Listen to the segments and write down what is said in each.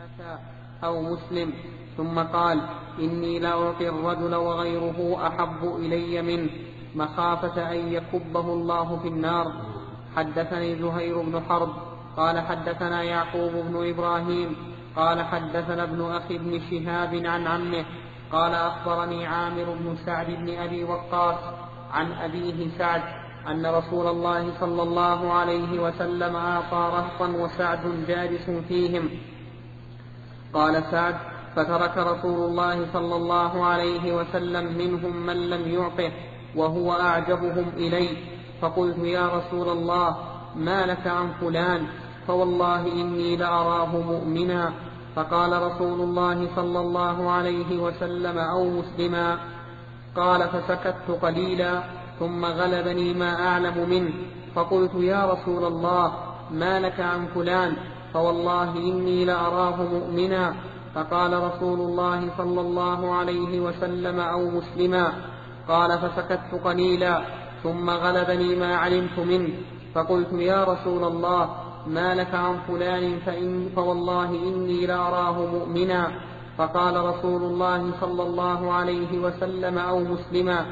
ثلاثا أو مسلم. ثم قال: إني لأعطي الرجل وغيره أحب إلي منه مخافة أن يكبه الله في النار. حدثني زهير بن حرب قال حدثنا يعقوب بن إبراهيم قال حدثنا ابن أخي بن شهاب عن عمه قال أخبرني عامر بن سعد بن أبي وقاص عن أبيه سعد أن رسول الله صلى الله عليه وسلم أعطى رهطا وسعد جالس فيهم. قال سعد: فترك رسول الله صلى الله عليه وسلم منهم من لم يعطه وهو أعجبهم إلي، فقلت: يا رسول الله، ما لك عن فلان؟ فوالله إني لأراه مؤمنا. فقال رسول الله صلى الله عليه وسلم: أو مسلما. قال: فسكت قليلا ثم غلبني ما أعلم منه، فقلت: يا رسول الله، ما لك عن فلان؟ فوالله إني لأراه مؤمنا. فقال رسول الله صلى الله عليه وسلم: أو مسلما. قال: فسكت قليلا ثم غلبني ما علمت منه، فقلت: يا رسول الله، ما لك عن فلان؟ فوالله إني لأراه مؤمنا. فقال رسول الله صلى الله عليه وسلم: أو مسلما.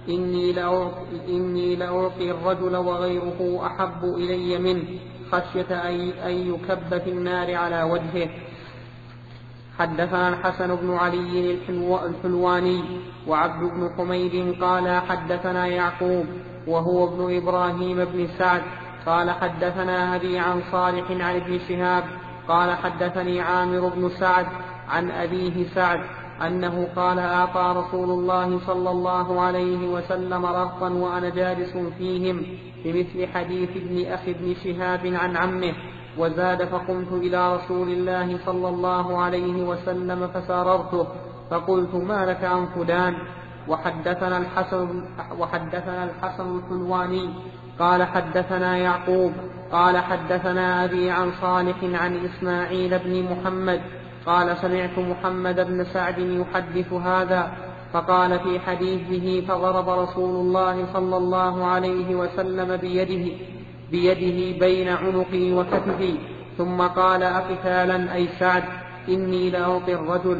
إني لأعطي الرجل وغيره أحب إلي منه خشية أن يكب في النار على وجهه. حدثنا الحسن بن علي الحلواني وعبد بن حميد قال حدثنا يعقوب وهو ابن إبراهيم بن سعد قال حدثنا أبي عن صالح عن ابن شهاب قال حدثني عامر بن سعد عن أبيه سعد أنه قال: أعطى رسول الله صلى الله عليه وسلم رهطا وأنا جالس فيهم بمثل حديث ابن أخي ابن شهاب عن عمه، وزاد: فقمت إلى رسول الله صلى الله عليه وسلم فساررته فقلت: ما لك عن فلان؟ وحدثنا الحسن الحلواني قال حدثنا يعقوب قال حدثنا أبي عن صالح عن إسماعيل بن محمد قال: سمعت محمد بن سعد يحدث هذا، فقال في حديثه: فضرب رسول الله صلى الله عليه وسلم بيده بين عنقي وكتفي، ثم قال: أقتالا أي سعد؟ إني لأعطي الرجل.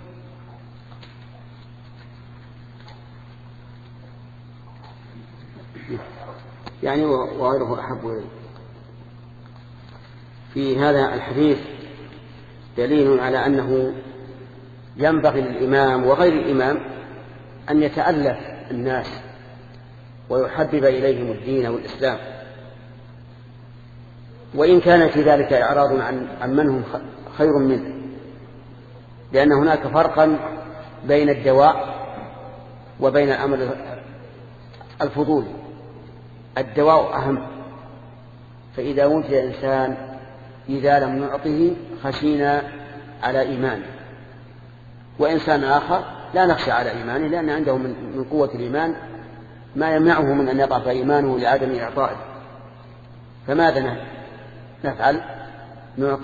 يعني وغيره أحب إليه. في هذا الحديث دليل على أنه ينبغي للإمام وغير الإمام أن يتألف الناس ويحبب إليهم الدين والإسلام، وإن كان في ذلك إعراض عن من هم خير منه، لأن هناك فرقا بين الدواء وبين الأمر الفضولي. الدواء أهم، فإذا وجد إنسان إذا لم نعطه خشينا على إيمانه، وإنسان آخر لا نخشى على إيمانه لأن عنده من قوة الإيمان ما يمنعه من أن يضعف إيمانه لعدم إعطائه. فماذا نفعل؟ نعطي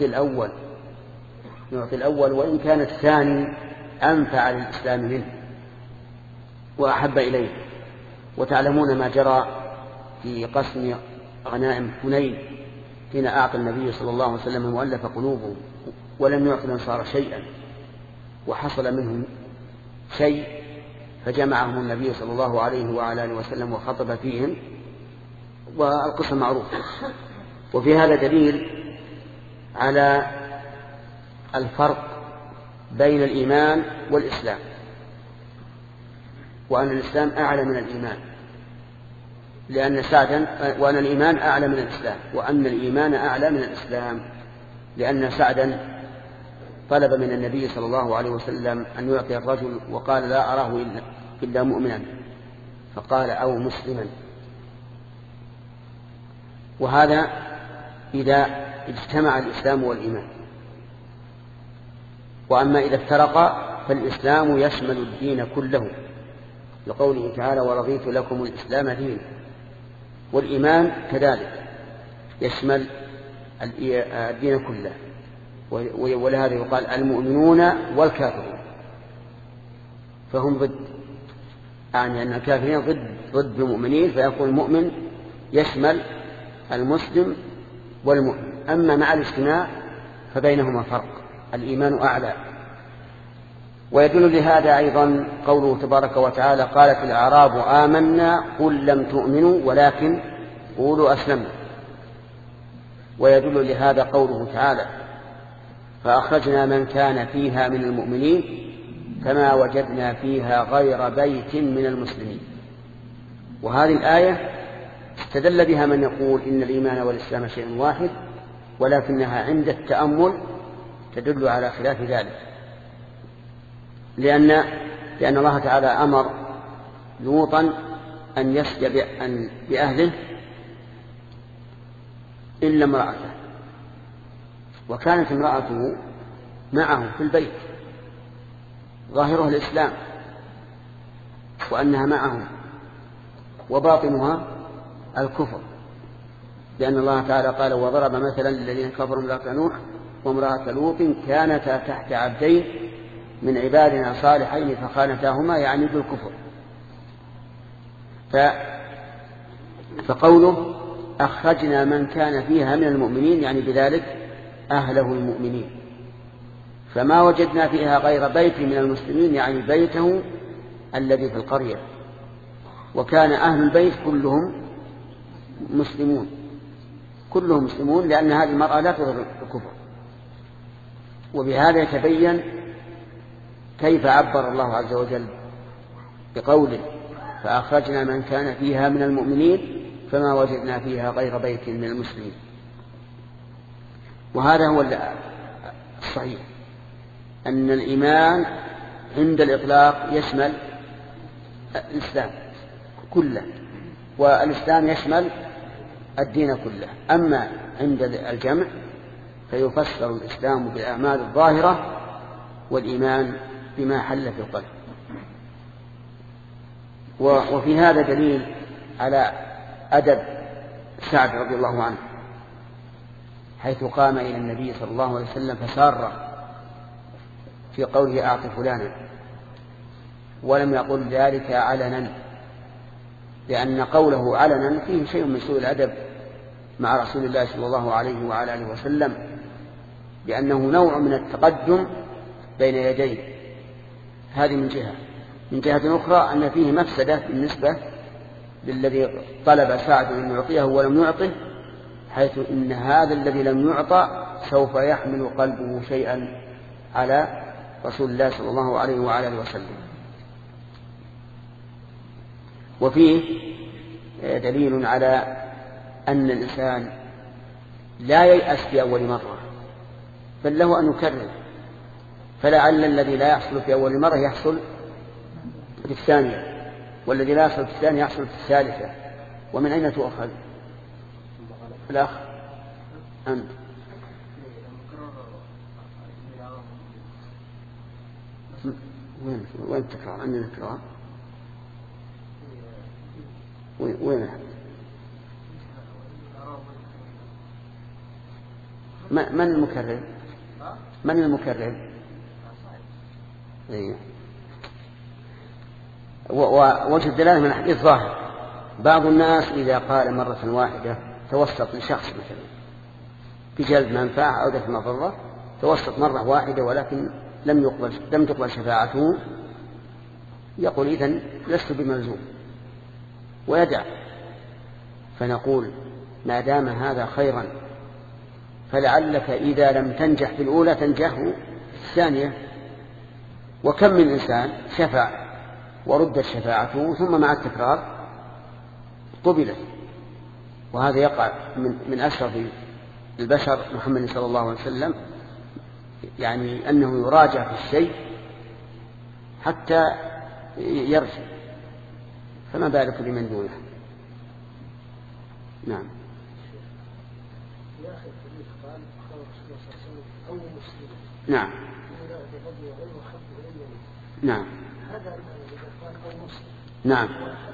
الأول وإن كان الثاني أنفع للإسلام منه وأحب إليه. وتعلمون ما جرى في قسم غنائم حنين حين أعطى النبي صلى الله عليه وسلم مؤلف قلوبهم ولم يعطي الأنصار شيئا، وحصل منهم شيء فجمعهم النبي صلى الله عليه وعلى آله وسلم وخطب فيهم، والقصة معروفة. وفي هذا دليل على الفرق بين الإيمان والإسلام، وأن الإسلام أعلى من الإيمان، وأن الإيمان أعلى من الإسلام، وأن الإيمان أعلى من الإسلام، لأن سعدا طلب من النبي صلى الله عليه وسلم أن يعطي الرجل وقال: لا أراه إلا مؤمنا، فقال: أو مسلما. وهذا إذا اجتمع الإسلام والإيمان. وأما إذا افترقا فالإسلام يشمل الدين كله، لقوله تعالى: ورضيت لكم الإسلام دينا. والإيمان كذلك يشمل الدين كله، ولهذا يقال المؤمنون والكافرون، فهم ضد، يعني أن الكافرين ضد المؤمنين، فيقول المؤمن يشمل المسلم والمؤمن. أما مع الاجتماع فبينهما فرق. الإيمان أعلى. ويدل لهذا أيضا قوله تبارك وتعالى: قالت الأعراب آمنا قل لم تؤمنوا ولكن قولوا أسلمنا. ويدل لهذا قوله تعالى: فأخرجنا من كان فيها من المؤمنين فما وجدنا فيها غير بيت من المسلمين. وهذه الآية استدل بها من يقول إن الإيمان والإسلام شيء واحد، ولكنها عند التأمل تدل على خلاف ذلك، لأن الله تعالى أمر لوطا أن يسجى بأهله إلا امرأته، وكانت امرأته معه في البيت ظاهرها الإسلام وأنها معهم، وباطنها الكفر، لأن الله تعالى قال: وضرب مثلا للذين كفروا امرأة نوح وامرأة لوط كانتا تحت عبدين من عبادنا صالحين فخانتاهما، يعني بالكفر. فقوله أخرجنا من كان فيها من المؤمنين يعني بذلك أهله المؤمنين، فما وجدنا فيها غير بيت من المسلمين يعني بيته الذي في القرية، وكان أهل البيت كلهم مسلمون لأن هذه المرأة لا تظهر الكفر. وبهذا يتبين كيف عبر الله عز وجل بقوله: فأخرجنا من كان فيها من المؤمنين فما وجدنا فيها غير بيت من المسلمين. وهذا هو الصحيح، أن الإيمان عند الإطلاق يشمل الإسلام كله، والإسلام يشمل الدين كله. أما عند الجمع فيفسر الإسلام بالأعمال الظاهرة والإيمان بما حل في القلب. وفي هذا دليل على أدب سعد رضي الله عنه، حيث قام إلى النبي صلى الله عليه وسلم فساره في قوله: أعط فلانا، ولم يقل ذلك علنا، لأن قوله علنا فيه شيء من سوء الأدب مع رسول الله صلى الله عليه وعلى آله وسلم، لأنه نوع من التقدم بين يديه. هذه من جهة أخرى أن فيه مفسدة بالنسبة للذي طلب سعد أن يعطيه ولم يعطه، حيث إن هذا الذي لم يعطى سوف يحمل قلبه شيئا على رسول الله صلى الله عليه وعلى آله وسلم. وفيه دليل على أن الإنسان لا ييأس في أول مرة، بل له أن يكرر، فلعل الذي لا يحصل في أول مرة يحصل في الثانية، والذي لا يحصل في الثانية يحصل في الثالثة. ومن أين تؤخذ؟ الأخ أنت. وين التكرار؟ عندنا تكرار. وين من المكرر؟ من المكرر؟ ووجه الدلالة من الحديث ظاهر. بعض الناس إذا قال مرة واحدة توسط لشخص مثلا بجلب منفعة أو دفع مضرة، توسط مرة واحدة ولكن لم تقبل شفاعته، يقول: إذن لست بملزوم، ويدع. فنقول: ما دام هذا خيرا فلعلك إذا لم تنجح في الأولى تنجح في الثانية. وكم من إنسان شفع وردت شفاعته ثم مع التكرار قبلت. وهذا يقع من أشرف البشر محمد صلى الله عليه وسلم، يعني أنه يراجع في الشيء حتى يرجع، فما بالك بمن دونه. نعم. نعم. نعم. نعم.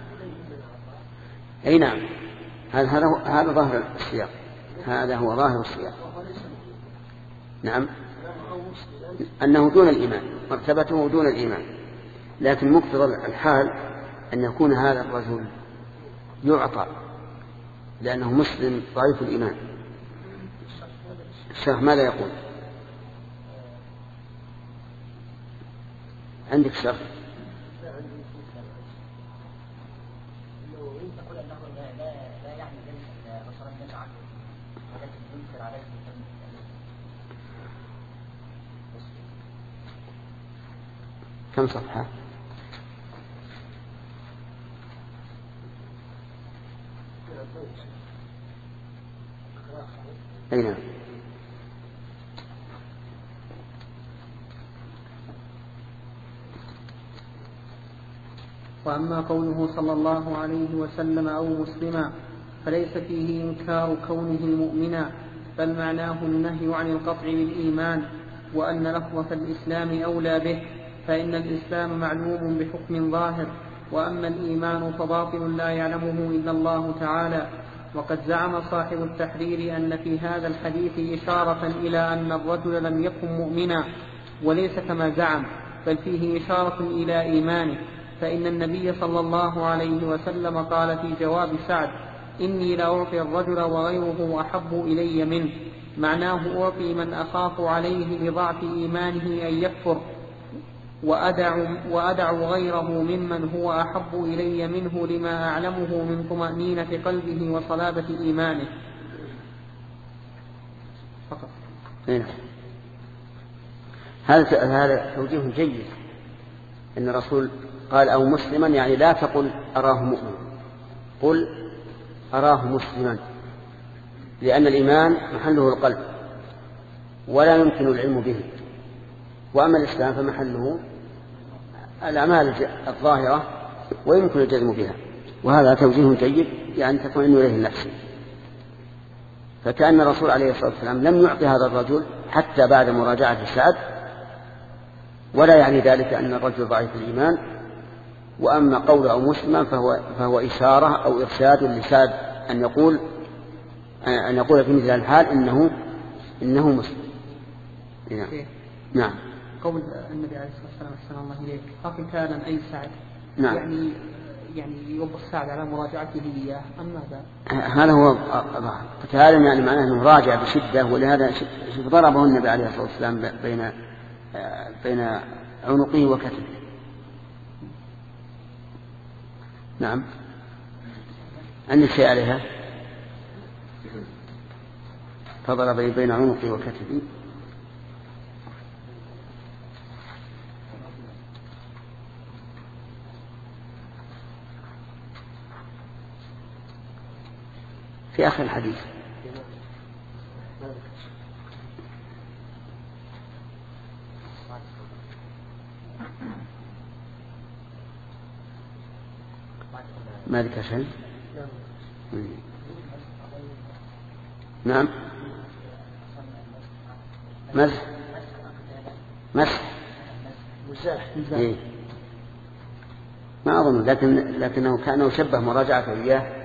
أي نعم، هذا ظاهر السياق، هذا هو ظاهر السياق. نعم، أنه دون الإيمان، مرتبته دون الإيمان، لكن مقتضى الحال أن يكون هذا الرجل يعطى لأنه مسلم ضعيف الإيمان. الشيخ ماذا يقول؟ عندك شرط؟ كم صفحة؟ أي نعم. وأما قوله صلى الله عليه وسلم أو مسلما فليس فيه إنكار كونه مؤمنا، بل معناه النهي عن القطع بالإيمان، وأن لفظة الإسلام أولى به، فإن الإسلام معلوم بحكم ظاهر، وأما الإيمان فباطن لا يعلمه إلا الله تعالى. وقد زعم صاحب التحرير أن في هذا الحديث إشارة إلى أن الرجل لم يكن مؤمنا، وليس كما زعم، بل فيه إشارة إلى إيمانه، فإن النبي صلى الله عليه وسلم قال في جواب سعد: إني لأعطي الرجل وغيره أحب إلي منه، معناه أعطي من أخاف عليه لضعف إيمانه أن يكفر، وأدع غيره ممن هو أحب إلي منه لما أعلمه من طمأنينة قلبه وصلابة إيمانه. فقط. هذا توجيه جيد، إن الرسول قال أو مسلما، يعني لا تقل أراه مؤمن، قل أراه مسلما، لأن الإيمان محله القلب ولا يمكن العلم به، وأما الإسلام فمحله الأعمال الظاهرة ويمكن الجزم بها. وهذا توجيه جيد، يعني تطمئن إليه النفس. فكأن الرسول عليه الصلاة والسلام لم يعطي هذا الرجل حتى بعد مراجعة سعد، ولا يعني ذلك أن الرجل ضعيف الإيمان. وأما قول أو مسلما فهو إشارة أو إرشاد لسعد أن يقول في مثل الحال إنه مسلم. نعم. قول النبي عليه الصلاة والسلام أحسن الله إليك: قتالا أي سعد؟ نعم. يعني يوبخ سعد على مراجعته إياه أم ماذا؟ هذا هو قتالا، يعني معناه أنه راجع بشدة، ولهذا ضربه النبي عليه الصلاة والسلام بين عنقه وكتفه. نعم. عندك شيء عليها؟ فضرب بين عنقه وكتفه. في آخر الحديث. ما ذكر شيء؟ نعم. مسح إيه. ما أظن، لكنه كأنه شبه مراجعته إياه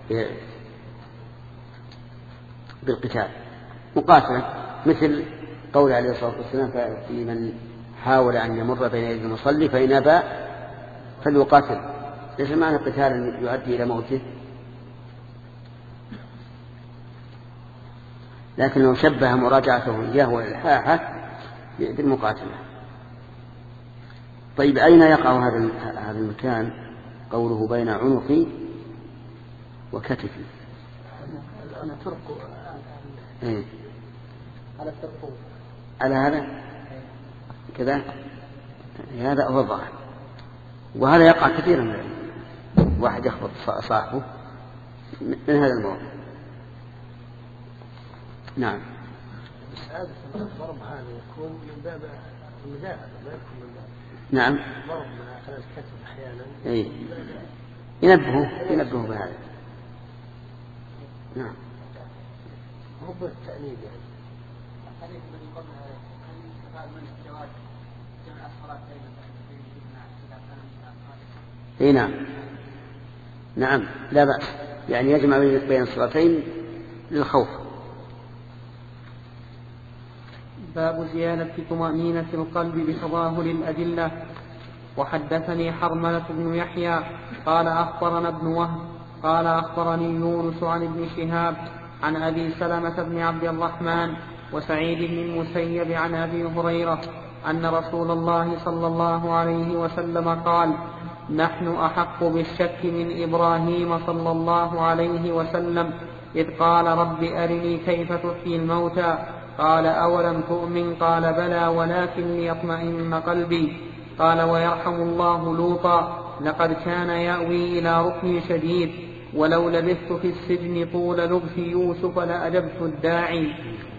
بالقتال مقاتلة، مثل قول عليه الصلاة والسلام: في من حاول أن يمر بين يدي المصلي فإن أبى فليقاتل. ليس معنى قتال يؤدي إلى موته، لكنه شبه مراجعته إياه والإلحاحة بالمقاتلة. طيب، أين يقع هذا المكان؟ قوله بين عنقي وكتفي. أنا ترك إيه؟ على الترقوب على هذا كذا، هذا هو الظاهر. وهذا يقع كثيرا من واحد يخبط صاحبه من هذا الموضوع. نعم. هذا الضرب هذا يكون من باب المدافع، ما يكون من باب نعم ضرب على الكتف أحيانا. إيه. ينبهوا بهذا. نعم. هو بالتأنيب يعني. الحديث الذي قلنا هل يستفاد من جواز جمع الصلاة إيه نعم لا بأس، يعني يجمع بين الصلاتين للخوف. باب زيادة طمأنينة القلب بتظاهر الأدلة. وحدثني حرملة بن يحيى قال أخبرنا ابن وهب قال أخبرني يونس عن ابن شهاب عن أبي سلمة بن عبد الرحمن وسعيد بن المسيب عن أبي هريرة أن رسول الله صلى الله عليه وسلم قال: نحن أحق بالشك من إبراهيم صلى الله عليه وسلم إذ قال: رب أرني كيف تحيي الموتى. قال: أولم تؤمن؟ قال: بلى ولكن ليطمئن قلبي. قال: ويرحم الله لوطا: لقد كان يأوي إلى ركن شديد، ولو لبثت في السجن طول لبث يوسف لأجبت الداعي.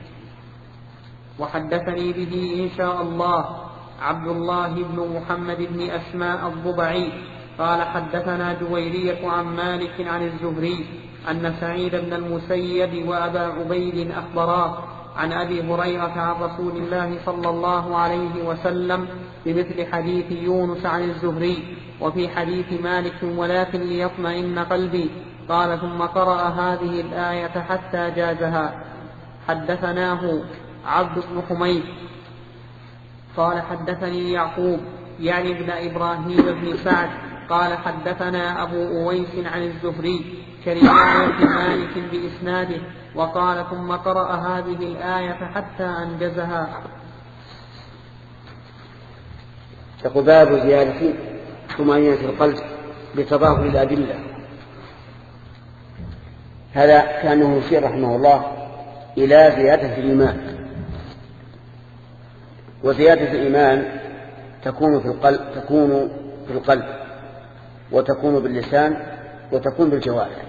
وحدثني به إن شاء الله عبد الله بن محمد بن أسماء الضبعي قال: حدثنا جويرية عن مالك عن الزهري أن سعيد بن المسيب وأبا عبيد أخبراه عن أبي هريرة عن رسول الله صلى الله عليه وسلم بمثل حديث يونس عن الزهري، وفي حديث مالك: ولكن ليطمئن قلبي. قال: ثم قرأ هذه الآية حتى جازها. حدثناه عبد بن حميد قال: حدثني يعقوب يعني ابن إبراهيم بن سعد قال: حدثنا أبو أويس عن الزهري كرواية مالك بإسناده، وقال: ثم قرأ هذه الآية حتى أنجزها. يقول: باب زيادة طمأنينة القلب بتظاهر الأدلة. هذا كأنه يشير رحمه الله إلى زيادة الإيمان. وزيادة الإيمان تكون في القلب وتكون باللسان وتكون بالجوارح.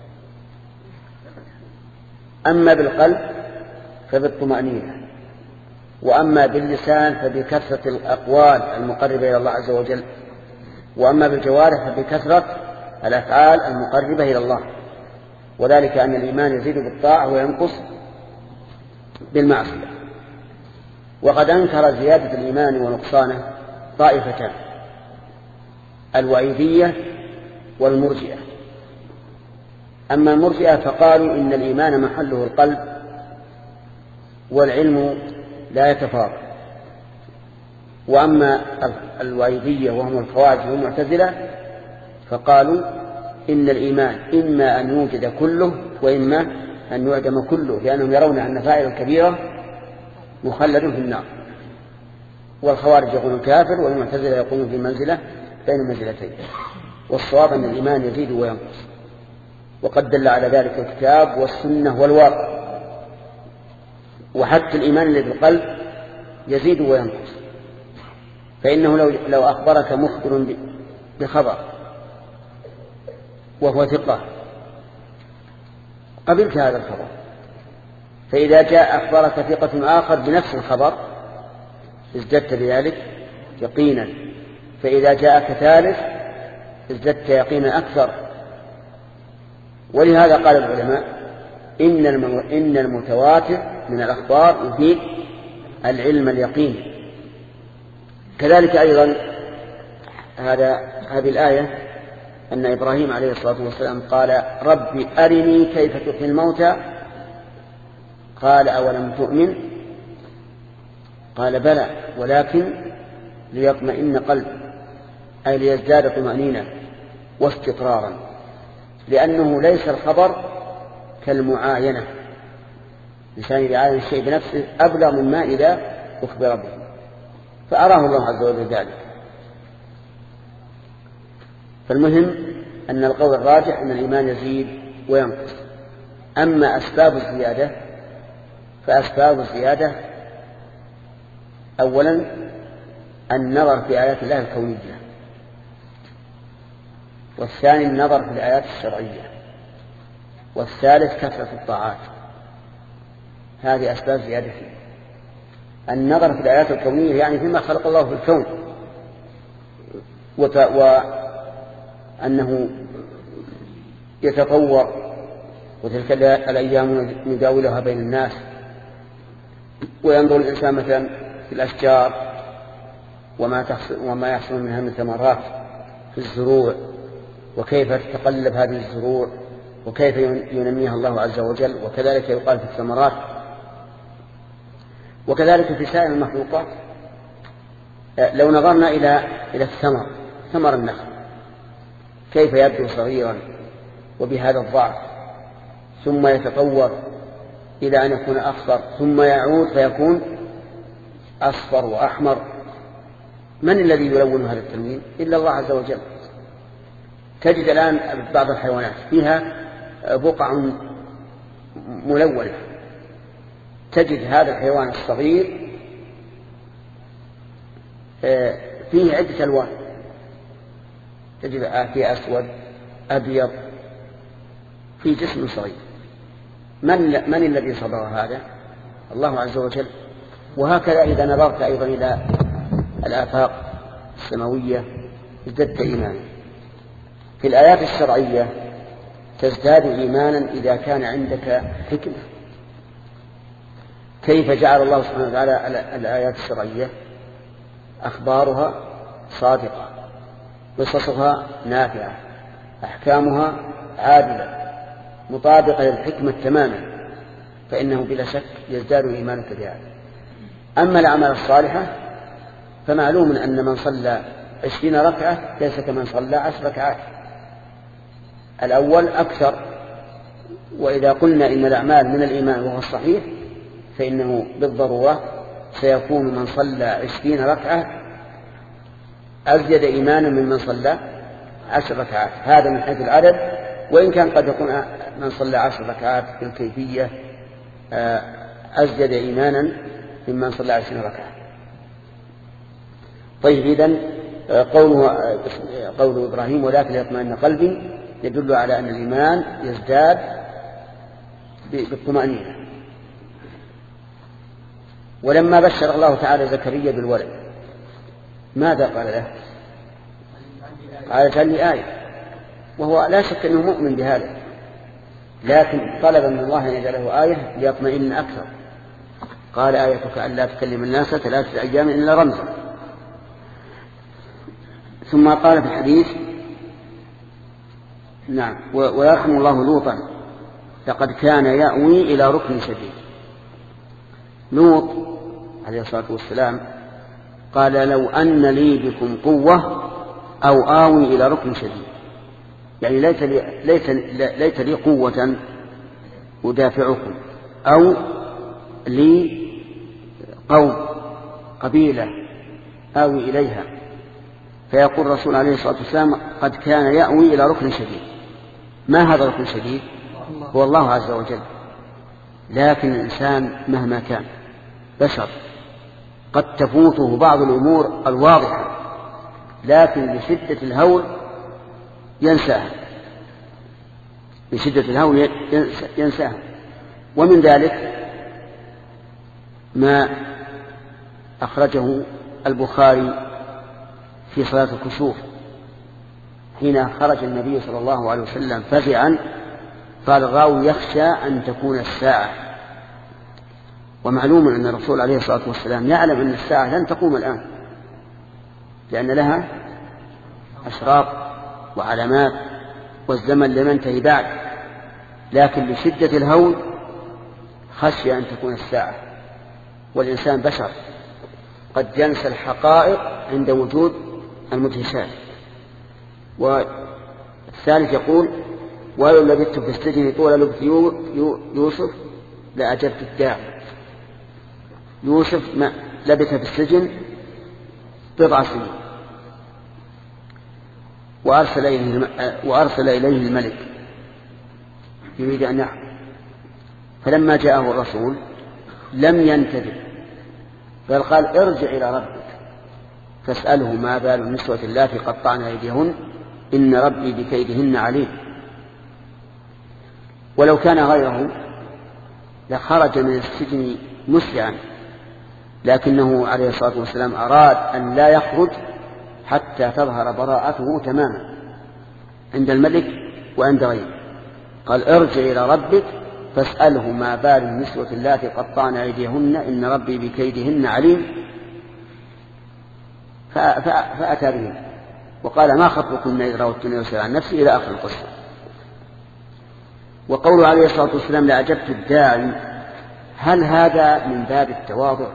أما بالقلب فبالطمأنينة، وأما باللسان فبكثرة الأقوال المقربة إلى الله عز وجل، وأما بالجوارح فبكثرة الأفعال المقربة إلى الله. وذلك أن الإيمان يزيد بالطاعة وينقص بالمعصية. وقد أنكر زيادة الإيمان ونقصانه طائفتان: الوعيدية والمرجئة. أما المرجئة فقالوا إن الإيمان محله القلب والعلم لا يتفاضل. وأما الوعيدية وهم الخوارج والمعتزلة فقالوا إن الإيمان إما أن يوجد كله وإما أن يعدم كله، لأنهم يرون أن فاعل الكبيرة مخلد في النار. والخوارج يقولون كافر، والمعتزلة يقولون في منزلة بين منزلتين. والصواب أن الإيمان يزيد وينقص، وقد دل على ذلك الكتاب والسنة والواقع. وحتى الإيمان الذي في القلب يزيد وينقص، فإنه لو أخبرك مخبر بخبر وهو ثقة قبلت هذا الخبر، فإذا جاء أخبرك ثقة آخر بنفس الخبر ازددت بذلك يقينا، فإذا جاءك ثالث ازددت يقينا أكثر. ولهذا قال العلماء إن المتواتر من الأخبار يفيد العلم اليقين. كذلك أيضا هذه الآية أن إبراهيم عليه الصلاة والسلام قال: رب أرني كيف تحيي الموتى. قال: أولم تؤمن؟ قال: بلى ولكن ليطمئن قلبي، أي ليزداد طمأنينة واستقرارا، لأنه ليس الخبر كالمعاينة. لسان يعاين الشيء بنفسه أبلغ مما إذا أخبر به، فأراه الله عز وجل ذلك. فالمهم أن القول الراجح أن الإيمان يزيد وينقص. أما أسباب الزيادة فأسباب الزيادة أولا النظر في آيات الله الكونية، والثاني النظر في الآيات الشرعية، والثالث كثرة الطاعات. هذه أسباب زيادته. النظر في الآيات الكونية يعني فيما خلق الله في الكون، وأنه يتطور، وتلك الأيام نداولها بين الناس. وينظر الإنسان مثلا في الأشجار وما يحصل منها من ثمرات في الزروع، وكيف تتقلب هذه الزروع وكيف ينميها الله عز وجل. وكذلك يقال في الثمرات، وكذلك في سائر المخلوقات. لو نظرنا إلى الثمر، ثمر النخل كيف يبدو صغيرا وبهذا الضعف، ثم يتطور إلى أن يكون أخضر، ثم يعود فيكون أصفر وأحمر، من الذي يلون هذا التلوين إلا الله عز وجل. تجد الآن بعض الحيوانات فيها بقع ملونة، تجد هذا الحيوان الصغير فيه عدة ألوان، تجد فيه أسود أبيض في جسم صغير. من الذي صبر هذا؟ الله عز وجل. وهكذا إذا نظرت أيضا إلى الآفاق السماوية ازددت إيمانا. في الآيات الشرعية تزداد إيمانا إذا كان عندك حكمة. كيف جعل الله سبحانه وتعالى الآيات الشرعية؟ أخبارها صادقة، قصصها نافعة، أحكامها عادلة مطابقة للحكمة تماما، فإنه بلا شك يزداد إيمانك بها. أما الأعمال الصالحة فمعلوم أن من صلى 20 ركعة ليس كمن صلى 10 ركعات، الأول أكثر. وإذا قلنا إن الأعمال من الإيمان وهو الصحيح فإنه بالضرورة سيكون من صلى 20 ركعة أزيد إيمانا ممن صلى 10 ركعات، هذا من حيث العدد، وإن كان قد يكون من صلى 10 ركعات بالكيفية أزيد إيمانا ممن صلى 20 ركعة. طيب، إذن قول إبراهيم ولكن ليطمئن قلبي يدل على أن الإيمان يزداد بالطمأنينة. ولما بشر الله تعالى زكريا بالولد ماذا قال له؟ قال اجعل لي آية، وهو لا شك أنه مؤمن بهذا، لكن طلب من الله أن يجعله آية ليطمئن أكثر. قال آيتك أن لا تكلم الناس 3 أيام إلا رمزا. ثم قال في الحديث نعم ويرحم الله لوطا لقد كان يأوي إلى ركن شديد. لوط عليه الصلاة والسلام قال لو أن لي بكم قوة أو آوي إلى ركن شديد، يعني ليت لي قوة أدافعكم، أو لي قوم قبيلة آوي إليها. فيقول الرسول عليه الصلاة والسلام قد كان يأوي إلى ركن شديد. ما هذا الركن الشديد؟ هو الله عز وجل. لكن الإنسان مهما كان بشر قد تفوته بعض الأمور الواضحة، لكن لشدة الهول ينساها، بشدة الهول ينساها. ومن ذلك ما أخرجه البخاري في صلاة الكسوف حين خرج النبي صلى الله عليه وسلم فزعا، قال الراوي يخشى أن تكون الساعة. ومعلوم أن الرسول عليه الصلاة والسلام يعلم أن الساعة لن تقوم الآن، لأن لها أشراط وعلامات والزمن لم ينتهي بعد، لكن لشدة الهول خشي أن تكون الساعة. والإنسان بشر قد ينسى الحقائق عند وجود المدهشات. والثالث يقول ولو لبثت في السجن طول لبث يوسف لأجبت الداع. يوسف لبث في السجن 9 سنين، وأرسل إليه الملك يريد أن يحكم، فلما جاءه الرسول لم ينتبه، بل قال ارجع إلى ربك فاسأله ما بال النسوة اللاتي قطعن أيديهن إن ربي بكيدهن عليم. ولو كان غيره لخرج من السجن مسرعا، لكنه عليه الصلاة والسلام أراد أن لا يخرج حتى تظهر براءته تماما عند الملك وعند غيره. قال ارجع إلى ربك فاسأله ما بال النسوة اللاتي قطعن أيديهن إن ربي بكيدهن عليم. فأتى بهم وقال ما خطبكن إذ راوتن يوسف عن نفسي إلى آخر القصة. وقوله عليه الصلاة والسلام لأجبت الداعي، هل هذا من باب التواضع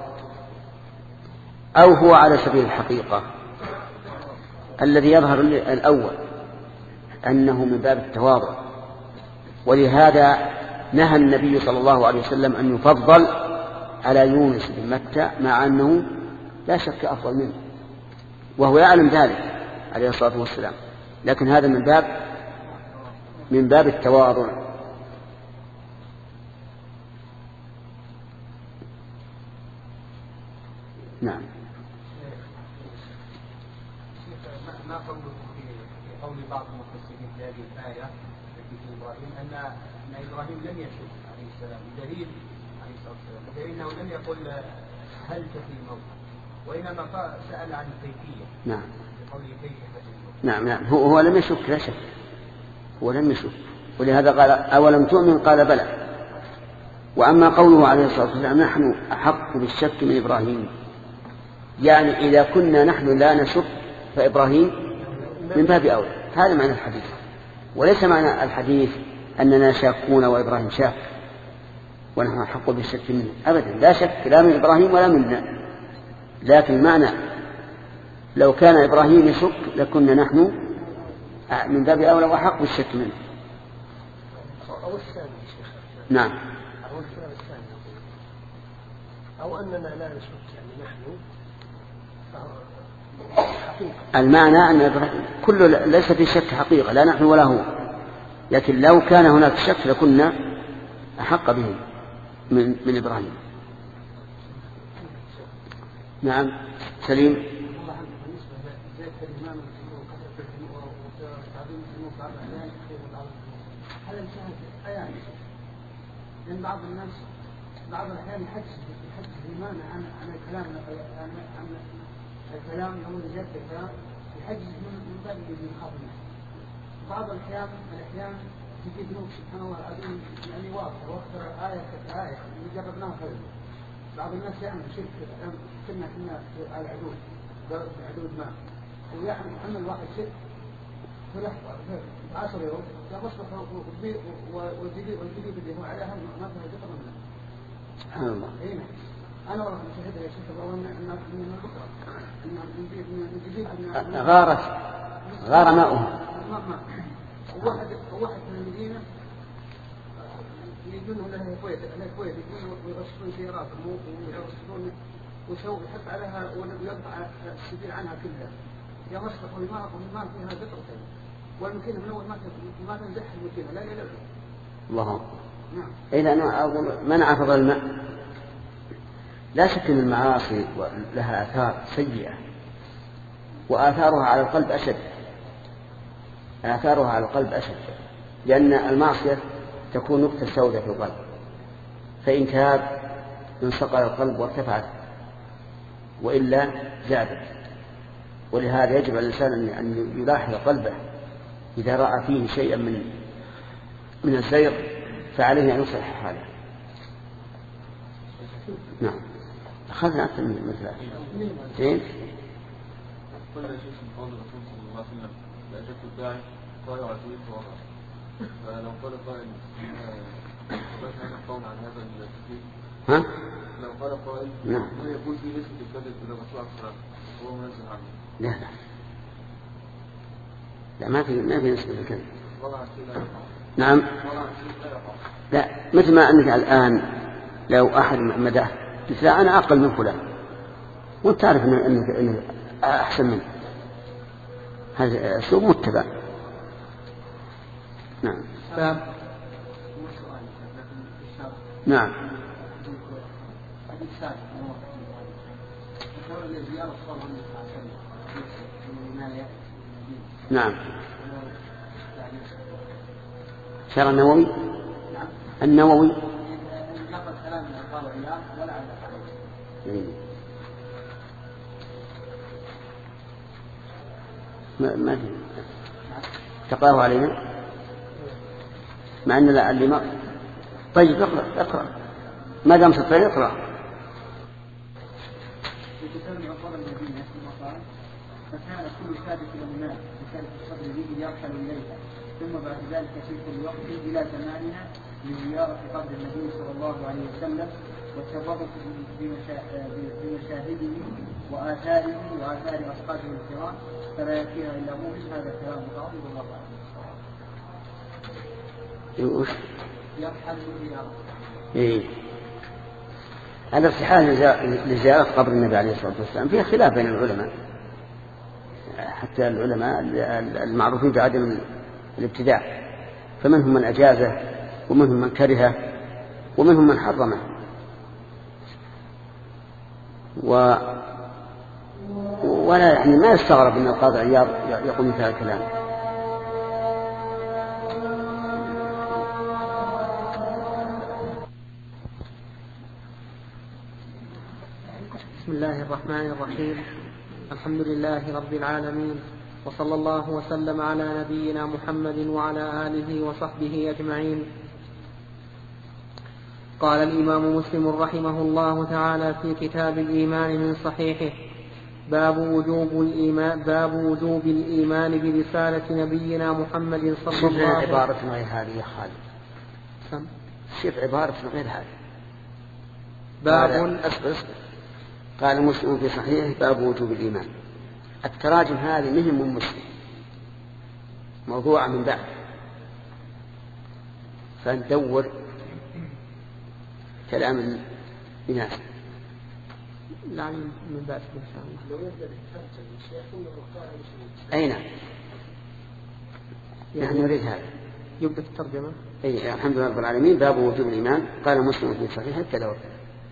أو هو على سبيل الحقيقة؟ الذي يظهر الأول أنه من باب التواضع، ولهذا نهى النبي صلى الله عليه وسلم أن يفضل على يونس بن متى مع أنه لا شك أفضل منه، وهو يعلم ذلك عليه الصلاة والسلام، لكن هذا من باب التواضع. نعم. ما قوله في قول بعض المفسرين في هذه الآية التي في إبراهيم أن إبراهيم لم يشك عليه السلام، بدليل عليه الصلاة والسلام بدليل أنه لم يقل هل تفي الموت، وإنما سأل عن الكيفية. نعم. بقوله كيف تفي الموت. نعم. هو لم يشك، لا شك، هو لم يشك، ولهذا قال أولم تؤمن؟ قال بلى. وأما قوله عليه الصلاة والسلام نحن أحق بالشك من إبراهيم، يعني إذا كنا نحن لا نشك فإبراهيم من باب أولى. هذا معنى الحديث، وليس معنى الحديث أننا شاكون وإبراهيم شاك ونحن أحق بالشك منه، أبدا، لا شك لا من إبراهيم ولا منا، لكن معنى لو كان إبراهيم يشك لكنا نحن من باب أولى وأحق بالشك منه. أو الثاني شيخ. نعم. أو الثاني أو أننا لا نشك، يعني نحن حقيقة. المعنى أن كل ليس في شك حقيقة، لا نحن ولا هو، لكن لو كان هناك شك لكنا أحق به من إبراهيم. نعم. سليم. لأن بعض الناس بعض الأحيان يحدث الإيمان عن الكلام أو زيادة الكلام، يحدث من باب يخاف الناس. بعض الأحيان تجد نور سبحان الله العظيم يعني واضح واكثر آية جربناها خلنا. بعض الناس يعمل شرك كنا على العدود ما ويعمل واحد شرك في لحظة في 10 يوم لا مصبح والجديد اللي هو عليها ما فيها ذكر منه. سبحان الله. أنا والله مشاهدها يا شيخ الله من البكرة من جديد غار ماؤه. واحد من المدينة يجون لها الكويت يجون ويغسلون سياراتهم ويغسلون ويسوي يحط عليها ويقطع السبيل عنها كلها. يا مصبح وما فيها ذكر والمكينة من أول ما تنزح المكينة لا. الله. نعم. إذا أنا أقول منع فضل الماء. لا شك أن المعاصي لها آثار سيئة، وآثارها على القلب أشد، لأن المعصية تكون نقطة سوداء في القلب، فإن تاب انصقل القلب وارتفعت، وإلا زادت. ولهذا يجب على الإنسان أن يلاحظ قلبه إذا رأى فيه شيئا من الزيغ فعليه أن يصلح حاله. نعم. أخذنا أكثر من مثال. زين. قال شيخ من قول الرسول صلى الله عليه وسلم لا أجبت الداعي قال عزيز وضع، فلو قال قائل فبس هذا القول عن هذا التكليف. لو قال قائل ما يقول في نسبة الكذب إلى الرسول عليه الصلاة والسلام هو منزل عنه. لا ما في نسبة الكذب. نعم. لا، مثل ما أنك الآن لو أحد مداه قلت لا أنا أقل من فلان وأنت تعرف أنك أحسن منه، هذا أسلوب متبع. نعم. نعم. نعم. شرع النووي. النووي ما في تقرأه علينا مع أن اللي ما. طيب اقرأ ما دام تطير اقرأ. فكان كل ثابت الأمناء بثالث الصدر به يرحل إليها، ثم بعد ذلك في كل وقت إلى زماننا لزيارة قبر النبي صلى الله عليه وسلم والتبرك بمشاهده وآثاره وآثار أصحابه الكرام، فلا يكفيها إلا موسى. هذا كلام متعرض والله أعلم. يرحل زيارة. الارتحال لزيارة قبر النبي عليه الصلاة والسلام فيها خلاف بين العلماء، حتى العلماء المعروفين بعدم الابتداع، فمنهم من أجازه ومنهم من كرهه ومنهم من حرمه. ولا يعني ما يستغرب أن القاضي عياض يقول مثل هذا الكلام. بسم الله الرحمن الرحيم. الحمد لله رب العالمين، وصلى الله وسلم على نبينا محمد وعلى آله وصحبه أجمعين. قال الإمام مسلم رحمه الله تعالى في كتاب الإيمان من صحيحه: باب وجوب الإيمان برسالة نبينا محمد صلى الله عليه وسلم. عبارة غير هذه يا خالد، شوف عبارة غير هذه. باب قال مسلم في صحيحه: باب وجوب الإيمان. التراجم هذه مهم من مسلم، موضوع من بعد، فندور كلام الناس يعني من بعد إن شاء الله. لو يبدأ بالترجمة الشيخ المختار أي نعم، نحن نريد هذا. يبدأ الترجمة. أي الحمد لله رب العالمين. باب وجوب الإيمان. قال مسلم في صحيحه كذا وكذا.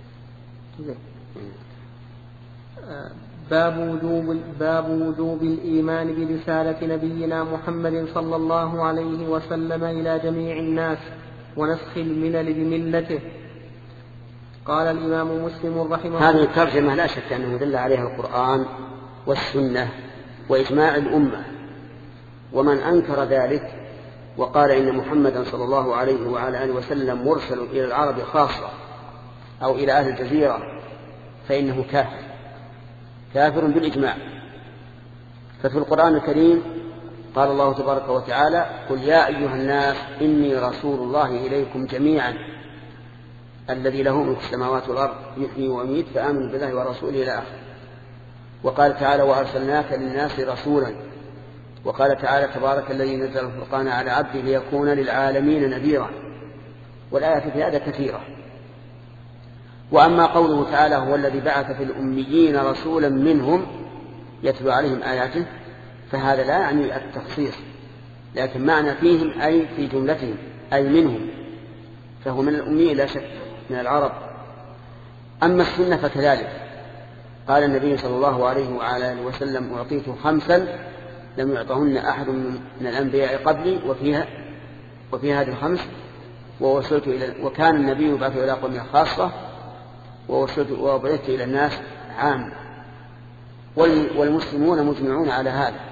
باب وجوب الإيمان برسالة نبينا محمد صلى الله عليه وسلم إلى جميع الناس ونسخ الملل بملته. قال الإمام مسلم رحمه الله: هذه الترجمة لا شك أنه دل عليها القرآن والسنة وإجماع الأمة، ومن أنكر ذلك وقال إن محمدا صلى الله عليه وعلى آله وسلم مرسل إلى العرب خاصة أو إلى أهل الجزيرة فإنه كافر بالإجماع. ففي القرآن الكريم قال الله تبارك وتعالى: قل يا أيها الناس إني رسول الله إليكم جميعا الذي له ملك السماوات والأرض يحيي ويميت فآمنوا بالله ورسوله إلى آخره. وقال تعالى: وأرسلناك للناس رسولا. وقال تعالى: تبارك الذي نزل الفرقان على عبده ليكون للعالمين نذيرا. والآيات في هذا كثيرة. وأما قوله تعالى: هو الذي بعث في الأميين رسولا منهم يتلو عليهم آياته، فهذا لا يعني التخصيص، لكن معنى فيهم أي في جملتهم أي منهم، فهو من الأميين لا شك من العرب. أما السنة فكذلك. قال النبي صلى الله عليه وعلى آله وسلم: أعطيت 5 لم يعطهن أحد من الأنبياء قبلي، وفي هذه 5 وكان النبي يبعث إلى قوم خاصة وبعثت إلى الناس عام. والمسلمون مجمعون على هذا.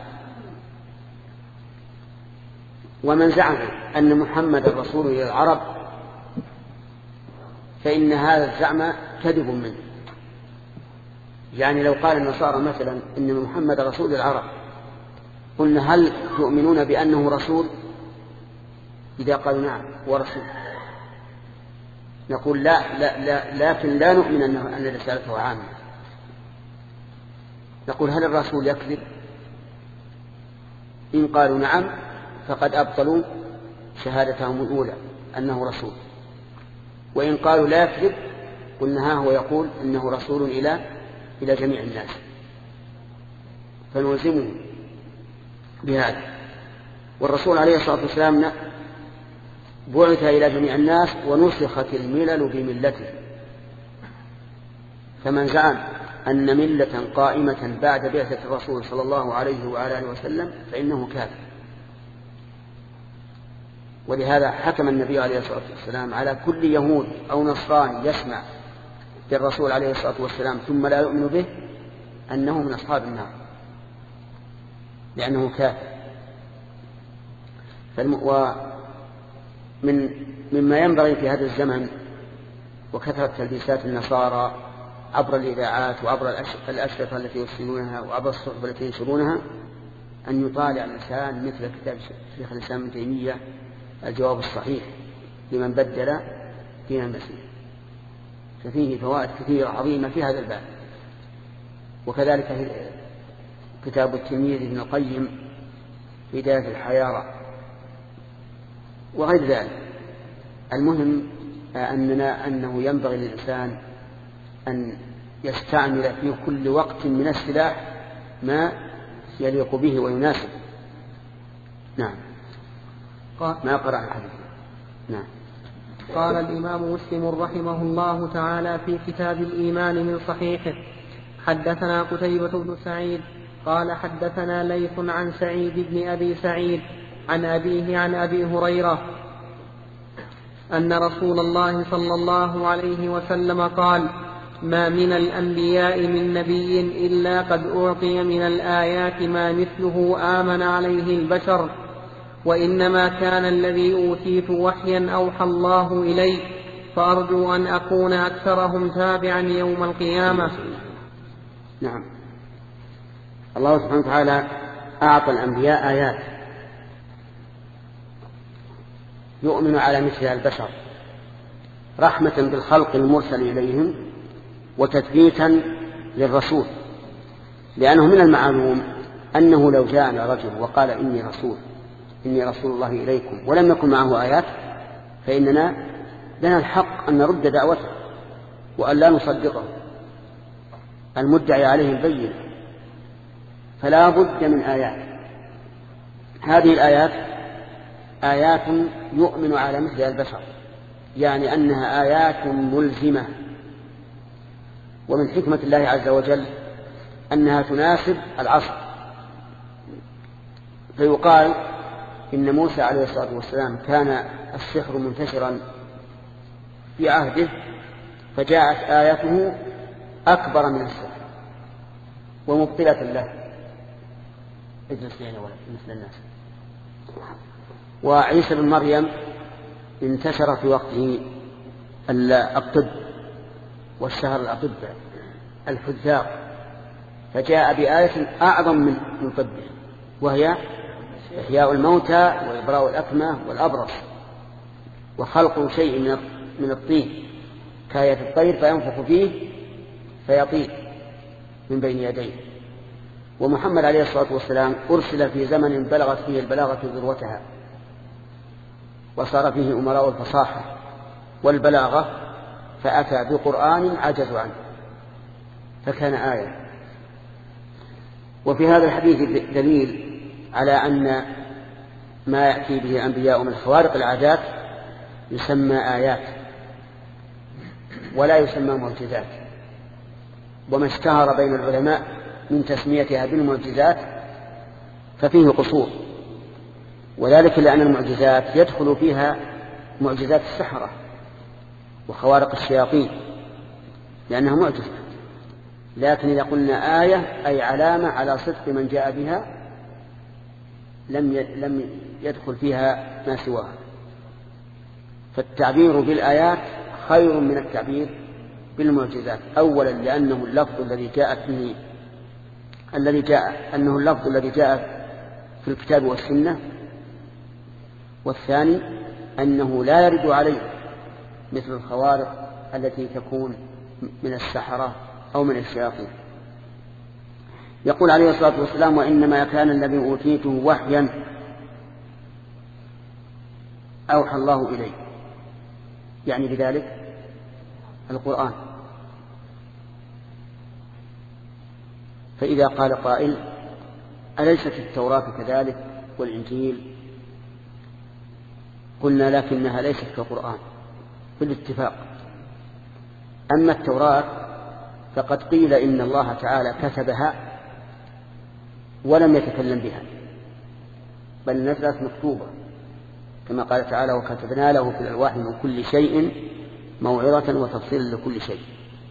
ومن زعم أن محمد رسول إلى العرب فإن هذا الزعم كذب منه. يعني لو قال النصارى مثلا إن محمد رسول العرب، قلنا: هل تؤمنون بأنه رسول؟ إذا قالوا نعم ورسول، نقول لا لكن لا نؤمن أن رسالته عامة. نقول: هل الرسول يكذب؟ إن قالوا نعم فقد أبطلوا شهادتهم الأولى أنه رسول. وإن قالوا لا يكذب قلنا: ها هو يقول إنه رسول إلى جميع الناس، فنلزمه بهذا. والرسول عليه الصلاة والسلام بعث إلى جميع الناس ونسخت الملل بملته. فمن زعم أن ملة قائمة بعد بعثة الرسول صلى الله عليه وعلى آله وسلم فإنه كافر. ولهذا حكم النبي عليه الصلاة والسلام على كل يهود أو نصراني يسمع بالرسول عليه الصلاة والسلام ثم لا يؤمن به أنه من أصحاب النار، لأنه كافر. مما ينبغي في هذا الزمن وكثرة تلبيسات النصارى عبر الإذاعات وعبر الأشرطة التي يرسلونها وعبر الصحف التي ينشرونها أن يطالع الإنسان مثل كتاب شيخ الإسلام ابن تيمية الجواب الصحيح لمن بدل دين المسيح، ففيه فوائد كثيرة عظيمة في هذا الباب. وكذلك كتاب التلميذ ابن القيم بداية الحيارى وغير ذلك. المهم أنه ينبغي للإنسان أن يستعمل في كل وقت من السلاح ما يليق به ويناسب. نعم. ما قرأ الحديث. نعم. قال الإمام مسلم رحمه الله تعالى في كتاب الإيمان من صحيحه: حدثنا قتيبة بن سعيد قال حدثنا ليث عن سعيد بن أبي سعيد عن أبيه عن أبي هريرة أن رسول الله صلى الله عليه وسلم قال: ما من الأنبياء من نبي إلا قد أعطي من الآيات ما مثله آمن عليه البشر، وإنما كان الذي أوتيت وحيا أوحى الله إلي، فأرجو أن أكون أكثرهم تابعا يوم القيامة. نعم. الله سبحانه وتعالى أعطى الأنبياء آيات يؤمن على مثلها البشر رحمة بالخلق المرسل إليهم وتثبيتا للرسول، لأنه من المعلوم أنه لو جاءنا رجل وقال إني رسول الله إليكم ولم يكن معه آيات فإننا لنا الحق أن نرد دعوته وأن لا نصدقه، المدعي عليه البين، فلا بد من آيات. هذه الآيات آيات يؤمن على مثلها البشر، يعني أنها آيات ملزمة، ومن حكمة الله عز وجل أنها تناسب العصر. فيقال إن موسى عليه الصلاة والسلام كان السحر منتشرا في عهده، فجاءت آياته أكبر من السحر ومبطلة له. اجلس لنا ولا مثل الناس. وعيسى بن مريم انتشر في وقته الطب والشهر الأطباء الحذاق، فجاء بآية أعظم من طبه، وهي إحياء الموتى وإبراء الأكمة والأبرص وخلق شيء من الطين كآية الطير فينفخ فيه فيطير من بين يديه. ومحمد عليه الصلاة والسلام أرسل في زمن بلغت فيه البلاغة ذروتها، وصار فيه أمراء الفصاحة والبلاغة، فأتى بقرآن عجزوا عنه فكان آية. وفي هذا الحديث دليل على أن ما يأتي به الأنبياء من خوارق العادات يسمى آيات ولا يسمى معجزات، وما اشتهر بين العلماء من تسميتها بالمعجزات ففيه قصور، وذلك لأن المعجزات يدخل فيها معجزات السحرة وخوارق الشياطين لأنها معجزة، لكن إذا قلنا آية أي علامة على صدق من جاء بها لم يدخل فيها ما سواها. فالتعبير بالآيات خير من التعبير بالمعجزات، أولا لأنه اللفظ الذي جاءت به أنه اللفظ الذي جاء في الكتاب والسنة، والثاني أنه لا يرد عليه مثل الخوارق التي تكون من السحرة أو من الشياطين. يقول عليه الصلاة والسلام: وإنما كان الذي أوتيته وحيا أوحى الله إليه، يعني بذلك القرآن. فإذا قال قائل: أليست التوراة كذلك والإنجيل؟ قلنا: لكنها ليست كالقرآن بالاتفاق. أما التوراة فقد قيل إن الله تعالى كتبها ولم يتكلم بها، بل نزلت مكتوبة كما قال تعالى: وكتبنا له في الألواح من كل شيء موعظة وتفصيلا لكل شيء.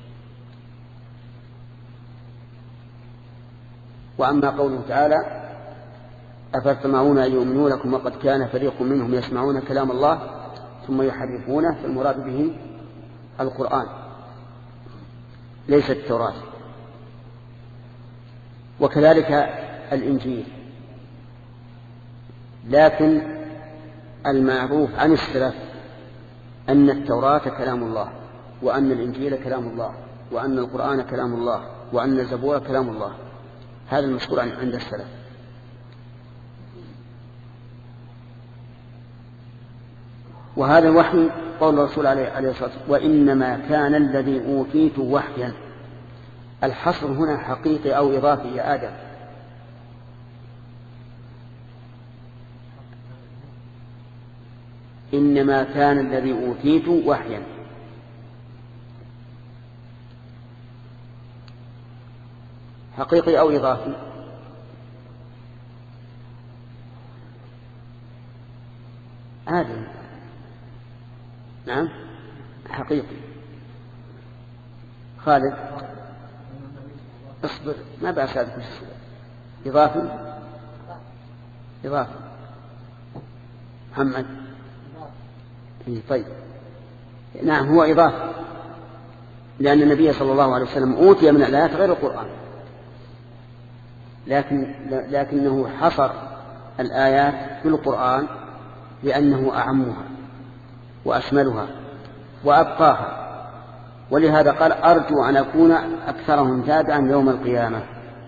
وأما قوله تعالى: أفتطمعون أن يؤمنوا لكم وقد كان فريق منهم يسمعون كلام الله ثم يحرفونه، فالمراد به القرآن ليس التوراة. وكذلك الإنجيل، لكن المعروف عن السلف أن التوراة كلام الله، وأن الإنجيل كلام الله، وأن القرآن كلام الله، وأن الزبور كلام الله. هذا المشهور عند السلف. وهذا الوحي قول الرسول عليه الصلاة والسلام وإنما كان الذي أوتيت وحيا. الحصر هنا حقيقي أو إضافي يا آدم؟ إنما كان الذي أوتيت وحيا. حقيقي أو إضافي؟ آدم. نعم حقيقي. خالد اصبر ما بأس هذا كل شيء. إضافي؟ إضافي. محمد طيب نعم هو إضافي، لأن النبي صلى الله عليه وسلم أوتي من الآيات غير القرآن، لكنه حصر الآيات في القرآن لأنه أعمها وأشملها وأبقاها، ولهذا قال أرجو أن أكون أكثرهم تابعا يوم القيامة.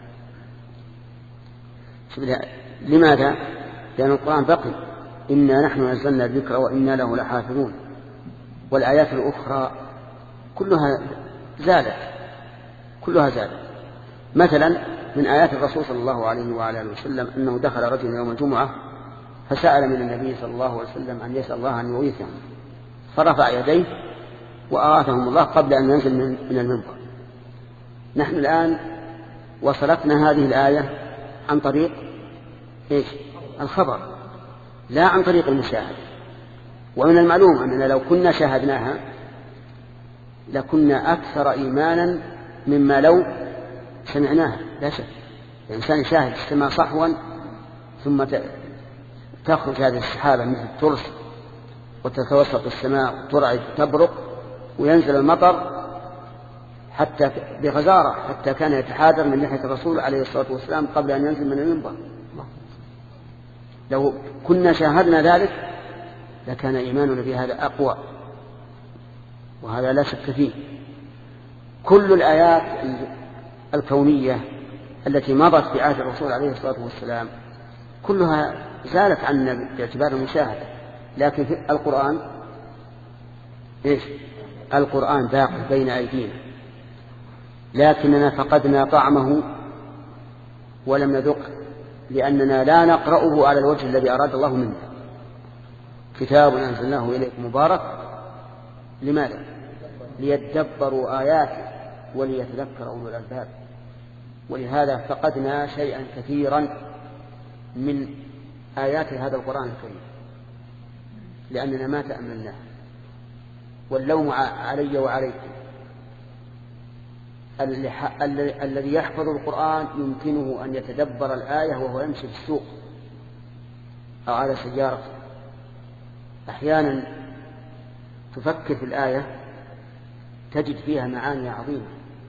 لماذا؟ لأن القرآن بقي إنا نحن نزلنا الذكر وإنا له لحافظون، والآيات الأخرى كلها زالت. مثلا من آيات الرسول صلى الله عليه وعلى آله وسلم أنه دخل رجل يوم الجمعة فسأل من النبي صلى الله عليه وسلم أن يسأل الله أن يغيثهم، فرفع يديه وأغاثهم الله قبل أن ينزل من المنبر. نحن الآن وصلتنا هذه الآية عن طريق الخبر لا عن طريق المشاهد، ومن المعلوم أننا لو كنا شاهدناها لكنا أكثر إيمانا مما لو سمعناها. لا شك الإنسان يشاهد السماء صحوا ثم تخرج هذه السحابة مثل الترس وتتوسط السماء وترعد تبرق وينزل المطر حتى بغزارة حتى كان يتحاذر من ناحية الرسول عليه الصلاة والسلام قبل أن ينزل من المنبر. لو كنا شاهدنا ذلك لكان إيماننا بهذا أقوى، وهذا لا شك فيه. كل الآيات الكونية التي مضت في عهد الرسول عليه الصلاة والسلام كلها زالت عنا باعتبار المشاهدة، لكن في القرآن القرآن باقي بين أيدينا، لكننا فقدنا طعمه ولم نذقه لأننا لا نقرأه على الوجه الذي أراد الله منا. كتاب أنزلناه إليكم مبارك. لماذا؟ ليدبروا آياته وليتذكر أولو الألباب. ولهذا فقدنا شيئا كثيرا من آيات هذا القرآن الكريم لأننا ما تأملناه، واللوم علي وعليكم. الذي يحفظ القرآن يمكنه أن يتدبر الآية وهو يمشي في السوق أو على سيارة. أحيانا تفكر في الآية تجد فيها معاني عظيمة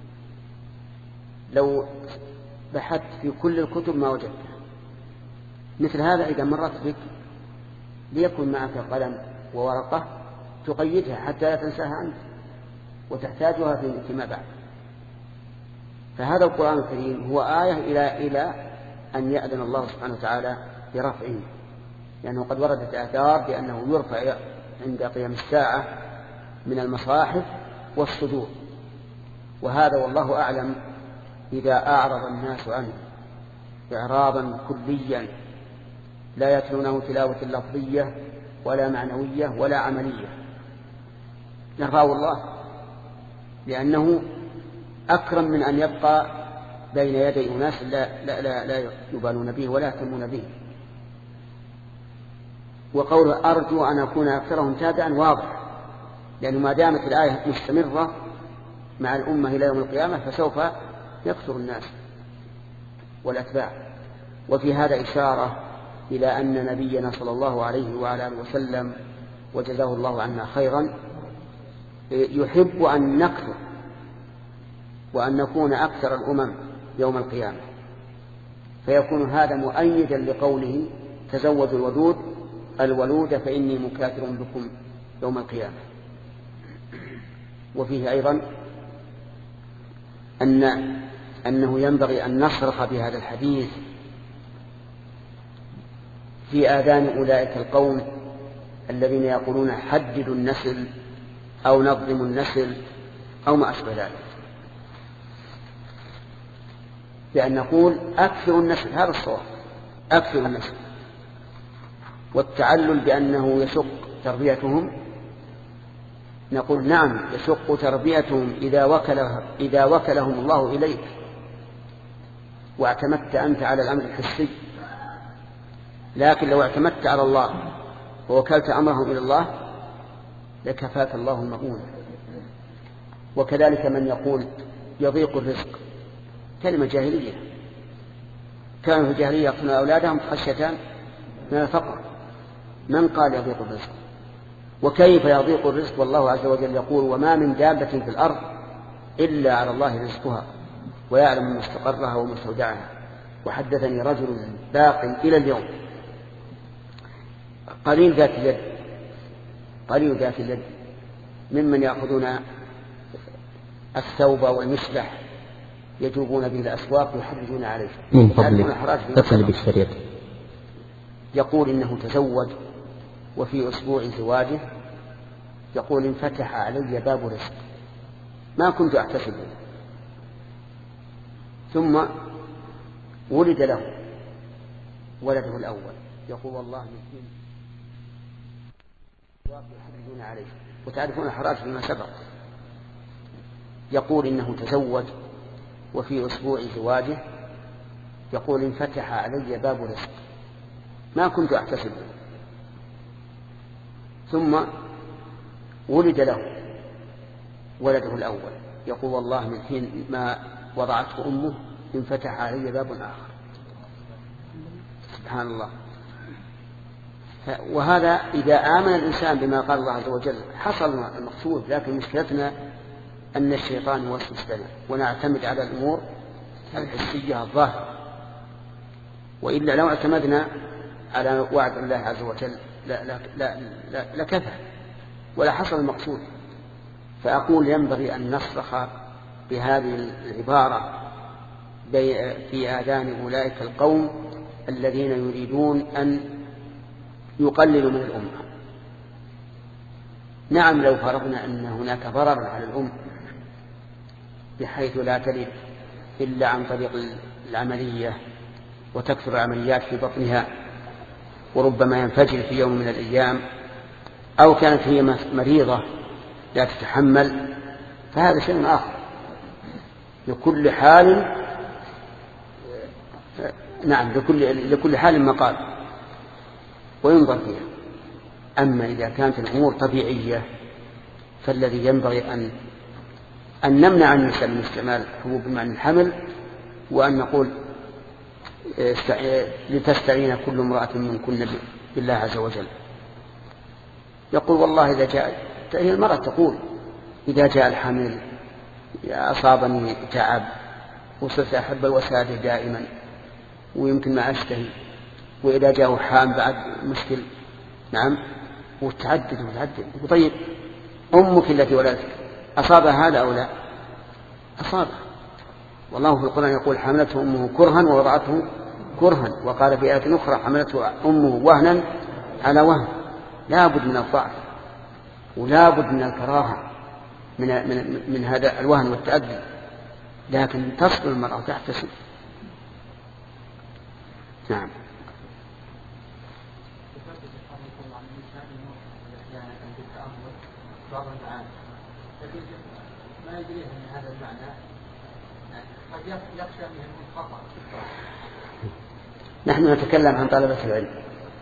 لو بحثت في كل الكتب ما وجدتها. مثل هذا إذا مرت بك ليكن معك قلم وورقة تقيدها حتى لا تنساها أنت وتحتاجها فيما بعد. فهذا القرآن الكريم هو آية إلى أن يأذن الله سبحانه وتعالى برفعه، لأنه قد وردت آثار بأنه يرفع عند قيام الساعة من المصاحف والصدور، وهذا والله أعلم إذا أعرض الناس عنه إعراضا كليا لا يتلونه تلاوة لفظية ولا معنوية ولا عملية يرفعه الله، لأنه أكرم من أن يبقى بين يدي أناس لا يبالون به ولا يهتمون به. وقوله أرجو أن أكون أكثرهم تابعا واضح، لأنه ما دامت الآية مستمرة مع الأمة إلى يوم القيامة فسوف يكثر الناس والأتباع. وفي هذا إشارة إلى أن نبينا صلى الله عليه وعلى آله وسلم وجزاه الله عنا خيرا يحب أن نكثر وأن نكون أكثر الأمم يوم القيامة، فيكون هذا مؤيدا لقوله تزودوا الولود فإني مكاثر بكم يوم القيامة. وفيه أيضا أنه ينبغي أن نصرخ بهذا الحديث في آذان أولئك القوم الذين يقولون حددوا النسل أو نظموا النسل أو ما أشبه ذلك، بأن نقول أكثر النسل، هذا الصواب، أكثر النسل. والتعلل بأنه يشق تربيتهم، نقول نعم يشق تربيتهم إذا وكلهم الله إليك واعتمدت أنت على الأمر الحسي، لكن لو اعتمدت على الله ووكلت أمرهم إلى الله لكفاك الله المؤونة. وكذلك من يقول يضيق الرزق، كلمة جاهلية، كانوا في الجاهلية يقتلون أولادهم خشية من الفقر، من قال يضيق الرزق؟ وكيف يضيق الرزق والله عز وجل يقول وما من دابة في الأرض إلا على الله رزقها ويعلم مستقرها ومستودعها. وحدثني رجل باق إلى اليوم قليل ذات اليد ممن يأخذون الثوب والمسلح يجوبون به الأسواق ويحرجون عليه من فضلك اتصل بالشريط. يقول إنه تزوج وفي أسبوع زواجه يقول انفتح علي باب رزق ما كنت أحتسب، ثم ولد له ولده الأول، يقول والله مسكين يحرجون عليه، وتعرفون الحراج فيما سبق. يقول إنه تزوج وفي أسبوع زواجه يقول انفتح علي باب رزق ما كنت أحتسب، ثم ولد له ولده الأول، يقول والله من حين ما وضعته أمه انفتح علي باب آخر. سبحان الله. وهذا إذا آمن الإنسان بما قال الله عز وجل حصل المقصود، لكن مشكلتنا أن الشيطان يوسوس لنا ونعتمد على الأمور الحسية الظاهرة، وإلا لو اعتمدنا على وعد الله عز وجل لكفى ولا حصل المقصود. فأقول ينبغي أن نصرخ بهذه العبارة في آذان أولئك القوم الذين يريدون أن يقللوا من الأمة. نعم لو فرضنا أن هناك ضرر على الأمة بحيث لا تلد إلا عن طريق العملية وتكثر العمليات في بطنها وربما ينفجر في يوم من الأيام، أو كانت هي مريضة لا تتحمل، فهذا شيء آخر. لكل حال نعم لكل حال مقال وينظر فيها. أما إذا كانت الأمور طبيعية فالذي ينبغي أن نمنع النساء من استعمال حبوب معنى الحمل، وأن نقول لتستعين كل امرأة منكن بالله عز وجل. يقول والله إذا جاء هي المرأة تقول إذا جاء الحمل أصابني تعب وصرت أحب الوسادة دائما ويمكن ما أشتهي، وإذا جاء حام بعد مشكل. نعم وتعدد. طيب أمك التي ولدتك أصابها هذا أو لا؟ أصابها، والله في القرآن يقول حملته أمه كرها ووضعته كرها، وقال في آية أخرى حملته أمه وهنا على وهن. لا بد من الضعف ولا بد من الكراهة من هذا الوهن والتأدي، لكن تصبر المرأة وتحتسب. نعم. ما يدريه من هذا المعنى قد يخشى منه الخطأ. نحن نتكلم عن طلبة العلم،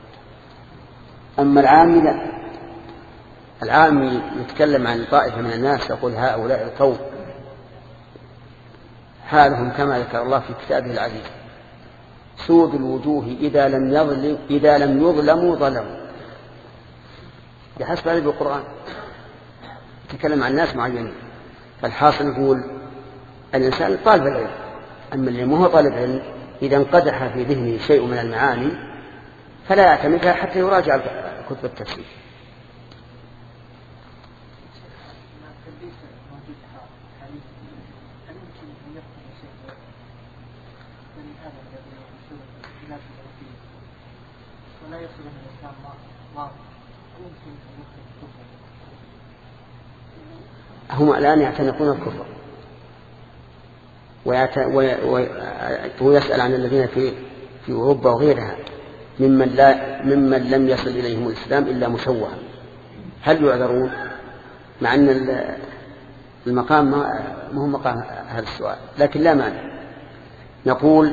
أما العامي لا. العامي يتكلم عن طائفة من الناس يقول هؤلاء القوم حالهم كما ذكر الله في كتابه العزيز سود الوجوه إذا لم يظلموا ظلموا، بحسب هذا القرآن يتكلم عن ناس معينين. فالحاصل يقول الإنسان طالب العلم، أما اللي مو طالب علم إذا انقدح في ذهنه شيء من المعاني فلا يعتمدها حتى يراجع كتب التفسير. هم الآن يعتنقون الكفر ويسأل عن الذين في أوروبا وغيرها ممن لم يصل إليهم الإسلام إلا مشوها، هل يعذرون؟ مع أن المقام ما هو مقام هذا السؤال، لكن لا مانع نقول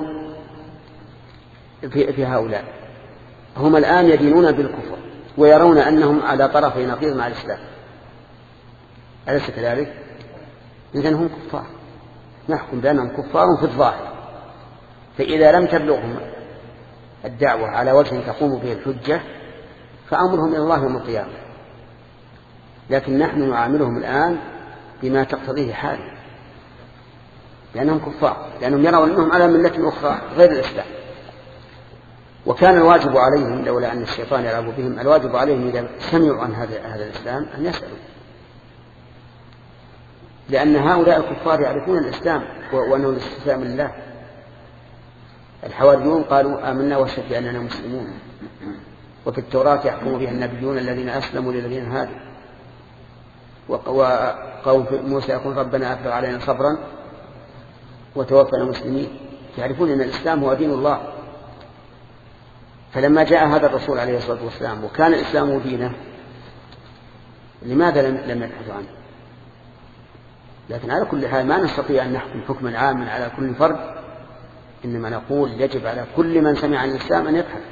في هؤلاء هم الآن يدينون بالكفر ويرون أنهم على طرفي نقيض مع الإسلام، أليس كذلك؟ إذن هم كفار، نحكم بأنهم كفار في الظاهر. فإذا لم تبلغهم الدعوة على وجه تقوم به الحجة فأمرهم إلى الله يوم القيامة، لكن نحن نعاملهم الآن بما تقتضيه حاله، لأنهم كفار، لأنهم يرون أنهم على ملة أخرى غير الإسلام. وكان الواجب عليهم لولا أن الشيطان يلعب بهم، الواجب عليهم إذا سمعوا عن هذا الإسلام أن يسألوا، لأن هؤلاء الكفار يعرفون الإسلام وأنه الاستسلام لله. الحواريون قالوا آمنا واشهد بأننا مسلمون، وفي التوراة يحكم بها النبيون الذين أسلموا للذين هادوا، وقوم موسى يقول ربنا أفرغ علينا صبرا وتوفنا مسلمين، يعرفون أن الإسلام هو دين الله. فلما جاء هذا الرسول عليه الصلاة والسلام وكان الإسلام دينه، لماذا لم يبحثوا عنه؟ لكن على كل حال ما نستطيع أن نحكم حكما عاما على كل فرد، إنما نقول يجب على كل من سمع عن الإسلام أن يبحث.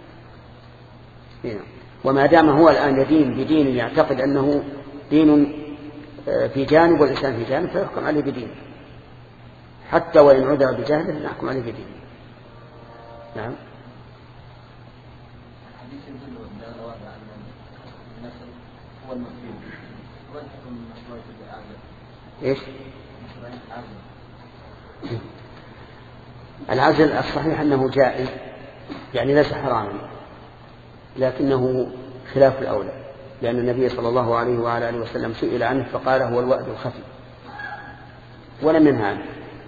وما دام هو الآن يدين بدين يعتقد أنه دين في جانب والإسلام في جانب فيحكم عليه بدينه، حتى وإن عذر بجهله نحكم عليه بدينه. نعم. الحديث يدل على الواقع أن النسل هو المكفي، والحكم من مشروعية العادة. إيش؟ العزل الصحيح أنه جائز، يعني ليس حراما، لكنه خلاف الأولى، لأن النبي صلى الله عليه وعلى آله وسلم سئل عنه فقال هو الوأد الخفي ولم ينهى عنه.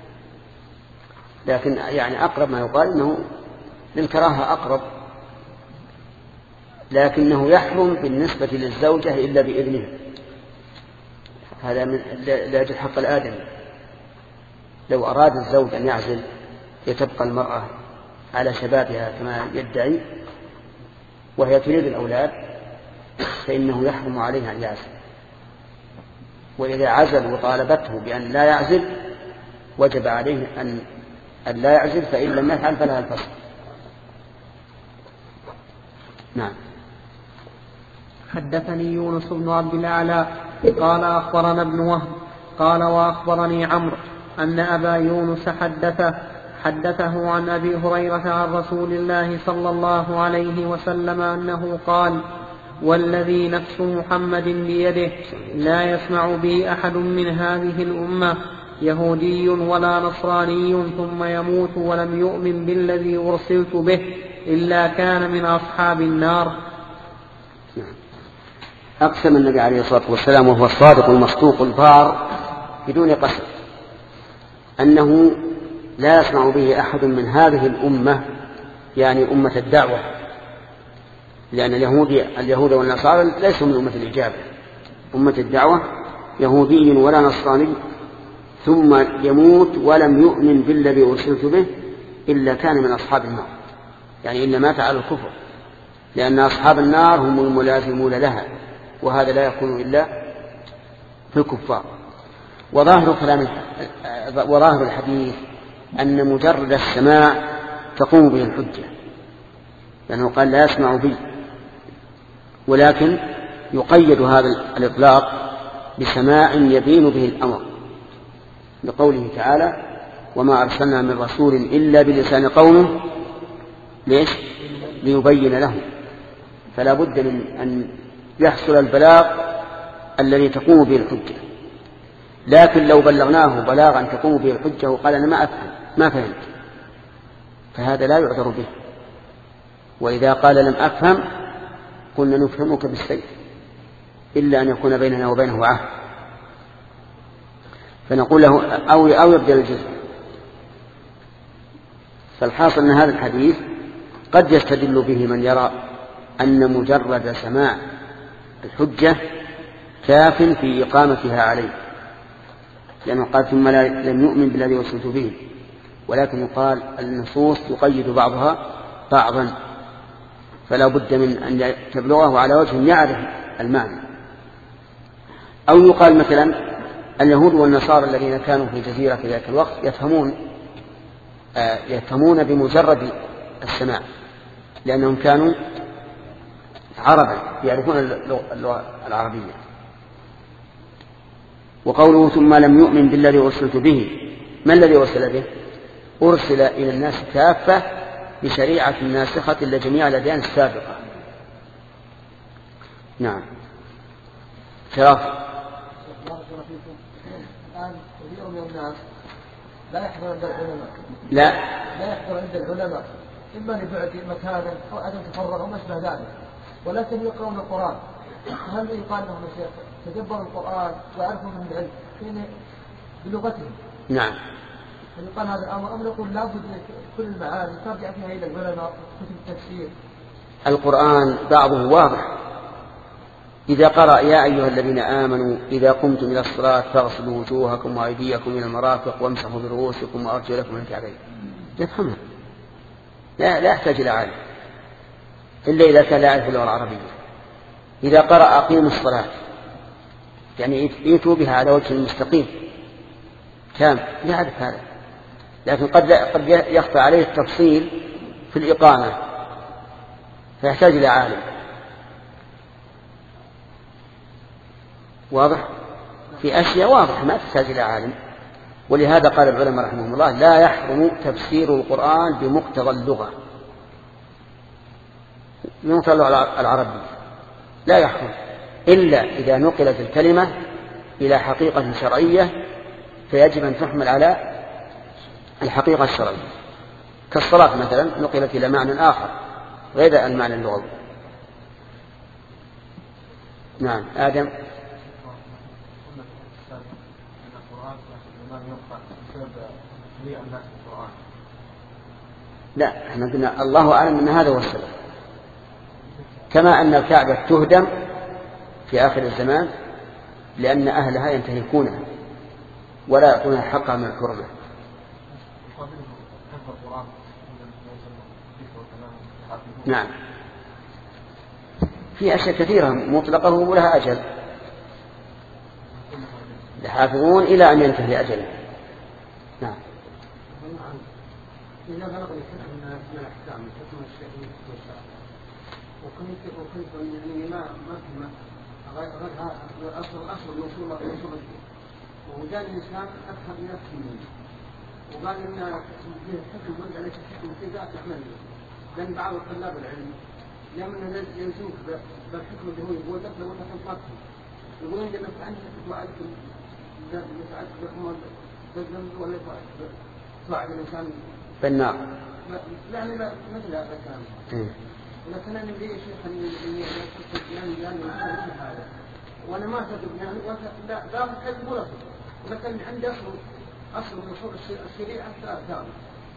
لكن يعني أقرب ما يقال أنه للكراهة أقرب، لكنه يحرم بالنسبة للزوجة إلا بإذنها، هذا من لاجل حق الآدمي. لو أراد الزوج أن يعزل يتبقى المرأة على شبابها كما يدعي وهي تريد الأولاد فإنه يحرم عليها أن يعزل، وإذا عزل وطالبته بأن لا يعزل وجب عليه أن لا يعزل، فإن لم يفعل فلها الفصل. نعم. حدثني يونس بن عبد الأعلى قال أخبرنا ابن وهب قال وأخبرني عمرو أن أبا يونس حدثه عن أبي هريرة عن رسول الله صلى الله عليه وسلم أنه قال والذي نفس محمد بيده لا يسمع بي أحد من هذه الأمة يهودي ولا نصراني ثم يموت ولم يؤمن بالذي أرسلت به إلا كان من أصحاب النار. أقسم النبي عليه الصلاة والسلام وهو الصادق المصدوق البار بدون قسم أنه لا يسمع به أحد من هذه الأمة، يعني أمة الدعوة، لأن اليهود والنصارى ليسوا من أمة الإجابة. أمة الدعوة يهودي ولا نصراني ثم يموت ولم يؤمن بالذي أرسلت به إلا كان من أصحاب النار، يعني إلا مات على الكفر، لأن أصحاب النار هم الملازمون لها، وهذا لا يكون إلا في الكفار. وظاهر الحديث أن مجرد السماع تقوم به الحجة، لأنه قال لا يسمع بي، ولكن يقيد هذا الإطلاق بسماع يبين به الأمر، لقوله تعالى وما أرسلنا من رسول إلا بلسان قومه ليش؟ ليبين لهم. فلا بد من أن يحصل البلاغ الذي تقوم به الحجة. لكن لو بلغناه بلاغا تقوم به الحجة وقال أنا ما أفهم ما فهمت فهذا لا يعذر به. وإذا قال لم أفهم قلنا نفهمك بالسيف إلا أن يكون بيننا وبينه عهد، فنقول له أو يبدل الجزء. فالحاصل أن هذا الحديث قد يستدل به من يرى أن مجرد سماع الحجة كاف في إقامتها عليه، لأنه قال ثم لم يؤمن بالذي أرسلت به، ولكن يقال النصوص يقيد بعضها بعضا، فلا بد من أن تبلغه على وجه يعرف المعنى. أو يقال مثلا اليهود والنصارى الذين كانوا في الجزيرة في ذلك الوقت يفهمون بمجرد السماع، لأنهم كانوا عربا يعرفون اللغة العربية. وقوله ثم لم يؤمن بالذي أرسلت به، ما الذي أرسل به؟ أرسل إلى الناس كافة بشريعة ناسخة لجميع الأديان السابقة. نعم. شرف. الآن كثير من الناس لا يحضر عند العلماء، لا يحضر عند العلماء، إما لبعد مكانا أو عدم تفرغ أو ما أشبه ذلك، ولكن يقرؤون القرآن. هل يقال لهم يا شيخ تدبروا القرآن ويعرفوا من العلم بلغتهم؟ نعم. يقال هذا الأمر، أم نقول لابد كل المعاني ترجع فيها إلى العلماء كتب التفسير؟ القرآن بعضه واضح. إذا قرأ يا أيها الذين آمنوا إذا قمتم إلى الصلاة فاغسلوا وجوهكم وأيديكم إلى المرافق وامسحوا برؤوسكم وأرجلكم إلى الكعبين، يفهمها، لا يحتاج إلى عالم إلا إذا كان لا يعرف اللغة العربية. إذا قرأ أقيموا الصلاة يعني ائتوا بها على وجه المستقيم كام، يعرف هذا، لكن قد يخفى عليه التفصيل في الإقامة فيحتاج إلى عالم. واضح؟ في أشياء واضح ما تحتاج إلى عالم، ولهذا قال العلماء رحمهم الله لا يحرم تفسير القرآن بمقتضى اللغة، بمقتضى اللغة العربية لا يحرم إلا إذا نقلت الكلمة إلى حقيقة شرعية فيجب أن تحمل على الحقيقة الشرعية، كالصلاة مثلا نقلت إلى معنى آخر غير المعنى اللغوي. نعم. آدم. لا، احنا قلنا الله أعلم أن هذا هو السبب، كما أن الكعبة تهدم في آخر الزمان لأن أهلها ينتهكونها ولا يعطونها حقها من الحرمة. نعم. في أشياء كثيرة مطلقة ولها أجل، يحافظون إلى أن ينتهي أجله. نعم. إذا بلغ الحكم من الأحكام الحكم الشرعي والشرعي وكنت يعني ما غير الأصل الوصول الدين، وجاء الإسلام أفهم نفسه منه وقال إن الحكم يرجع ليس الحكم في ذات أحمله، لأن بعض طلاب العلم لما ينسوك بالحكم اللي هو يقول لك لو أنت تنطقه يقول إن لما فعلت وعدكم فعلت بحمر بالذنب ولا فعل الإنسان بالنار. يعني مثل هذا الكلام. لكن أنا لي شيخ إني يعني هذا وأنا ما أصدق يعني لا كذب ولا صدق، ولكن عندي أصل من أصول الشريعة ثابت.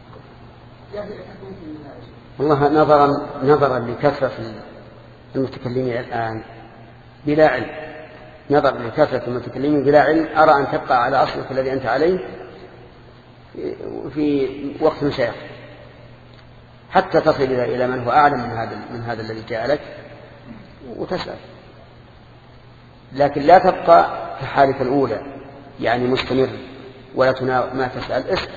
والله نظرا لكثرة المتكلمين الآن بلا علم، نظرا لكثرة المتكلمين بلا علم، أرى أن تبقى على أصلك الذي أنت عليه في وقت شيخ حتى تصل إلى من هو أعلم من هذا الذي جاء لك وتسأل، لكن لا تبقى كحالك الأولى يعني مستمر ولا ما تسأل اسأل.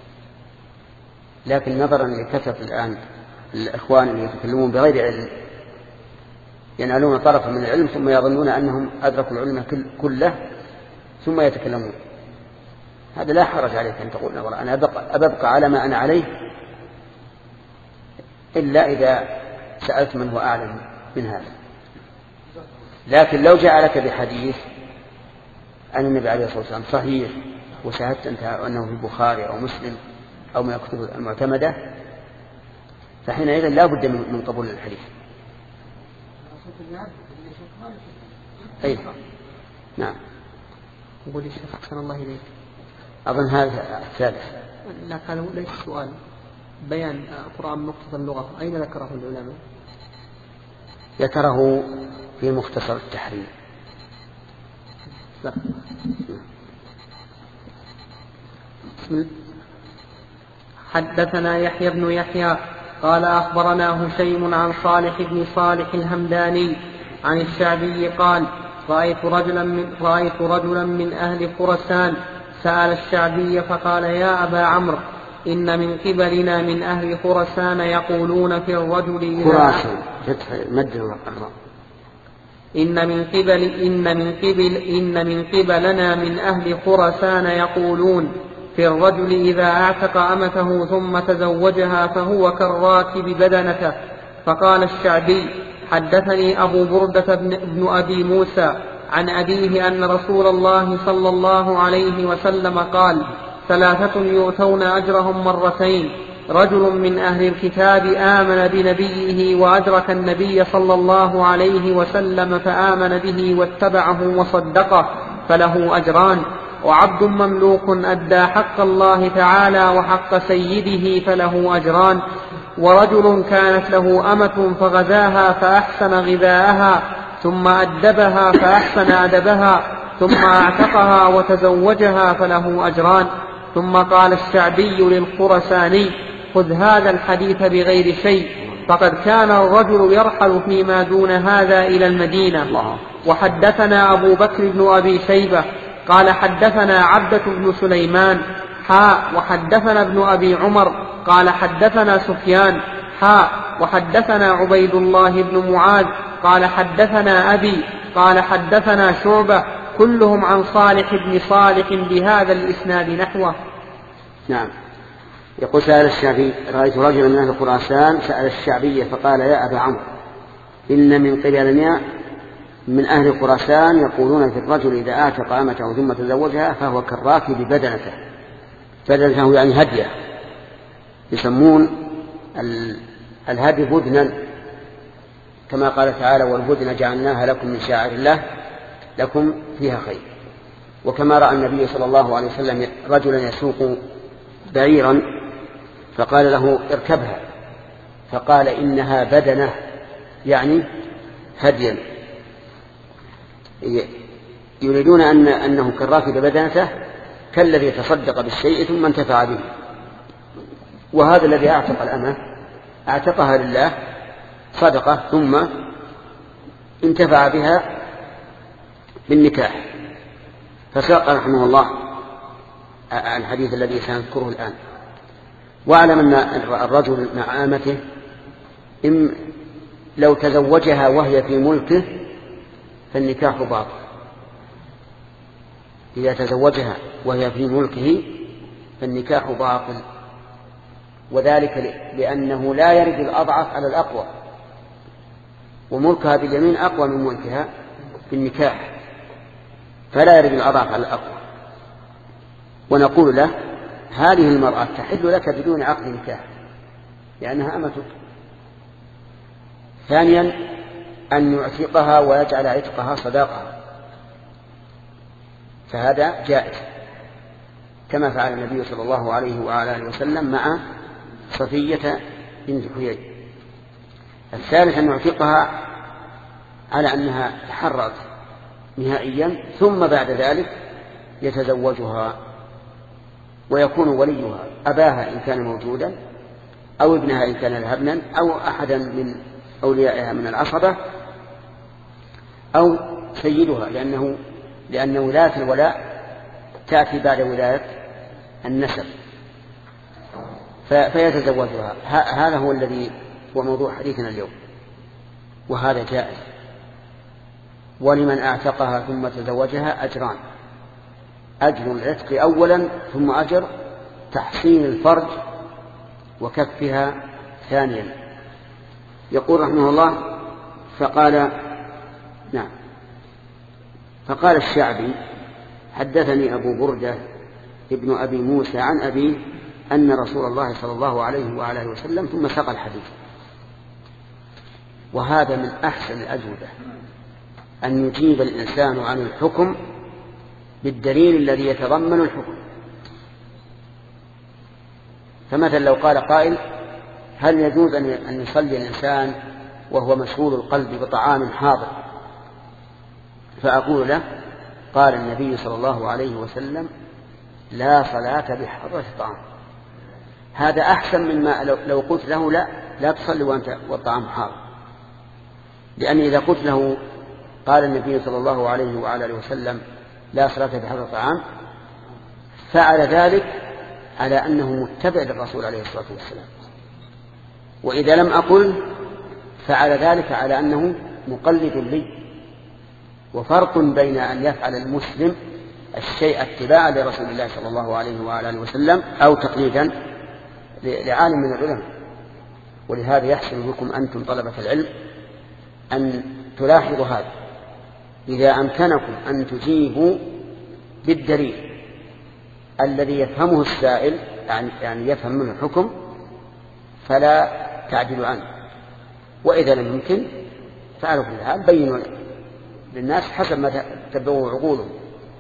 لكن نظرا لكثرة الآن الإخوان اللي يتكلمون بغير علم ينالون طرفا من العلم ثم يظنون أنهم أدركوا العلم كله ثم يتكلمون، هذا لا حرج عليك أن تقول أنا أبقى على ما أنا عليه إلا إذا سألت من هو أعلم من هذا. لكن لو جاء لك بحديث أن النبي عليه الصلاة والسلام صحيح وشاهدت أنت أنه في البخاري أو مسلم أو من الكتب المعتمدة فحينئذ لا بد من قبول الحديث. أي نعم. أقول الشيخ أحسن الله إليك، أظن هذا الثالث. لا كان ليس سؤال، بيان القرآن مقتضى اللغة أين ذكره العلماء؟ ذكره في مختصر التحرير. حدثنا يحيى بن يحيى قال أخبرنا هشيم عن صالح بن صالح الهمداني عن الشعبي قال رأيت رجلا من أهل خراسان سأل الشعبي فقال يا أبا عمرو إن من قبلنا من أهل خراسان يقولون في الرجل إن من قبلنا من أهل خراسان يقولون في الرجل إذا أعتق أمته ثم تزوجها فهو كالراكب بدنته. فقال الشعبي حدثني أبو بردة بن أبي موسى عن أبيه أن رسول الله صلى الله عليه وسلم قال 3 يؤتون أجرهم مرتين رجل من أهل الكتاب آمن بنبيه وأدرك النبي صلى الله عليه وسلم فآمن به واتبعه وصدقه فله أجران وعبد مملوك أدى حق الله تعالى وحق سيده فله أجران ورجل كانت له أمة فغذاها فأحسن غذاءها ثم أدبها فأحسن أدبها ثم أعتقها وتزوجها فله أجران. ثم قال الشعبي للخرساني خذ هذا الحديث بغير شيء فقد كان الرجل يرحل فيما دون هذا إلى المدينة. وحدثنا أبو بكر بن أبي شيبة قال حدثنا عبدة بن سليمان وحدثنا ابن أبي عمر قال حدثنا سفيان وحدثنا عبيد الله بن معاذ قال حدثنا أبي قال حدثنا شعبة كلهم عن صالح بن صالح بهذا الإسناد نحوه. نعم. يقول سأل الشعبي رأيت رجلا من أهل خراسان سأل الشعبي فقال يا أبا عمرو إن من قبلنا من أهل خراسان يقولون في الرجل إذا أعتق أمته ثم تزوجها فهو كالراكب بدنته يعني هديه. يسمون الهدي بدنا كما قال تعالى والبدن جعلناها لكم من شعائر الله لكم فيها خير. وكما رأى النبي صلى الله عليه وسلم رجلا يسوق بعيرا فقال له اركبها فقال إنها بدنة يعني هديا. يريدون أنه كالراكب بدنته كالذي تصدق بالشيء ثم انتفع به. وهذا الذي أعتق الأمة أعتقها لله صدقة ثم انتفع بها بالنكاح. فساق رحمه الله الحديث الذي سنذكره الآن. واعلم أن الرجل مع آمته لو تزوجها وهي في ملكه فالنكاح باطل. إذا تزوجها وهي في ملكه فالنكاح باطل، وذلك لأنه لا يرد الأضعف على الأقوى، وملكها باليمين أقوى من ملكها بالنكاح، فلا يرد الأضعف على الأقوى. ونقول له هذه المرأة تحل لك بدون عقد نكاح لأنها أمتك. ثانيا أن يعتقها ويجعل عتقها صداقها، فهذا جائز كما فعل النبي صلى الله عليه وآله وسلم مع صفية بنت حيي. الثالث أن يعتقها على أنها تحررت نهائيا ثم بعد ذلك يتزوجها ويكون وليها أباها إن كان موجودا أو ابنها إن كان لها ابنا أو أحدا من أوليائها من العصبة أو سيدها، لأن ولاية الولاء تأتي بعد ولاية النسب فيتزوجها. هذا هو الذي هو موضوع حديثنا اليوم، وهذا جائز. ولمن أعتقها ثم تزوجها أجران: أجر العتق أولا ثم أجر تحصين الفرج وكفها ثانيا. يقول رحمه الله فقال الشعبي حدثني أبو بردة ابن أبي موسى عن أبيه أن رسول الله صلى الله عليه وآله وسلم ثم ساق الحديث. وهذا من أحسن الأجوبة أن يجيب الإنسان عن الحكم بالدليل الذي يتضمن الحكم. فمثلا لو قال قائل: هل يجوز أن يصلي الإنسان وهو مشغول القلب بطعام حاضر فأقول له قال النبي صلى الله عليه وسلم لا صلاة بحضرة الطعام. هذا أحسن مما لو قلت له لا تصلي وأنت والطعام حاضر، لأن إذا قلت له قال النبي صلى الله عليه وعلى آله وسلم لا صلاة بحضرة الطعام فعل ذلك على أنه متبع للرسول عليه الصلاة والسلام، وإذا لم أقل فعل ذلك على أنه مقلد لي. وفرق بين أن يفعل المسلم الشيء اتباعا لرسول الله صلى الله عليه وعلى آله وسلم أو تقليدا لعالم من العلماء. ولهذا يحسن بكم أنتم طلبة العلم أن تلاحظوا هذا، إذا أمكنكم أن تجيبوا بالدليل الذي يفهمه السائل يعني يفهم منه الحكم فلا تعدلوا عنه، وإذا لم يمكن فعلوا في الحال بينوا للناس حسب ما تبعوا عقولهم.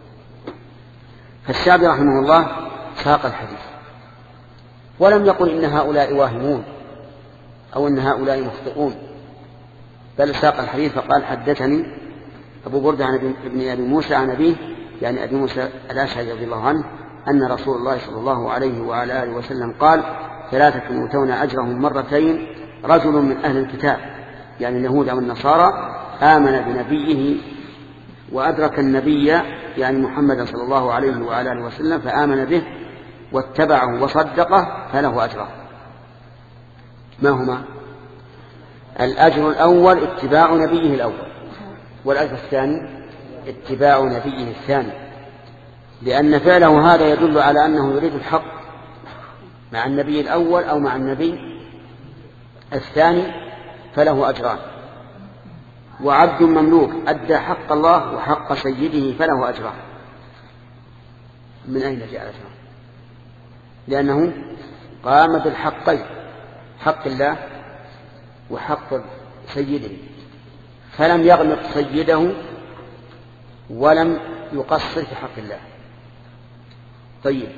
فالشعبي رحمه الله ساق الحديث ولم يقل إن هؤلاء واهمون أو إن هؤلاء مخطئون، بل ساق الحديث فقال حدثني أبو بردة عن ابن أبي موسى عن أبيه يعني أبي موسى الأشعري رضي الله عنه أن رسول الله صلى الله عليه وعلى آله وسلم قال 3 يؤتون أجرهم مرتين: رجل من أهل الكتاب يعني اليهود أو النصارى آمن بنبيه وأدرك النبي يعني محمد صلى الله عليه وعلى آله وسلم فآمن به واتبعه وصدقه فله أجران. ما هما؟ الأجر الأول اتباع نبيه الأول، والأجر الثاني اتباع نبيه الثاني، لأن فعله هذا يدل على أنه يريد الحق مع النبي الأول أو مع النبي الثاني فله أجران. وعبد مملوك أدى حق الله وحق سيده فله أجران. من أين جاء الأجران؟ لأنه قام بالحقين، حق الله وحق سيده، فلم يغمط سيده ولم يقصر في حق الله. طيب،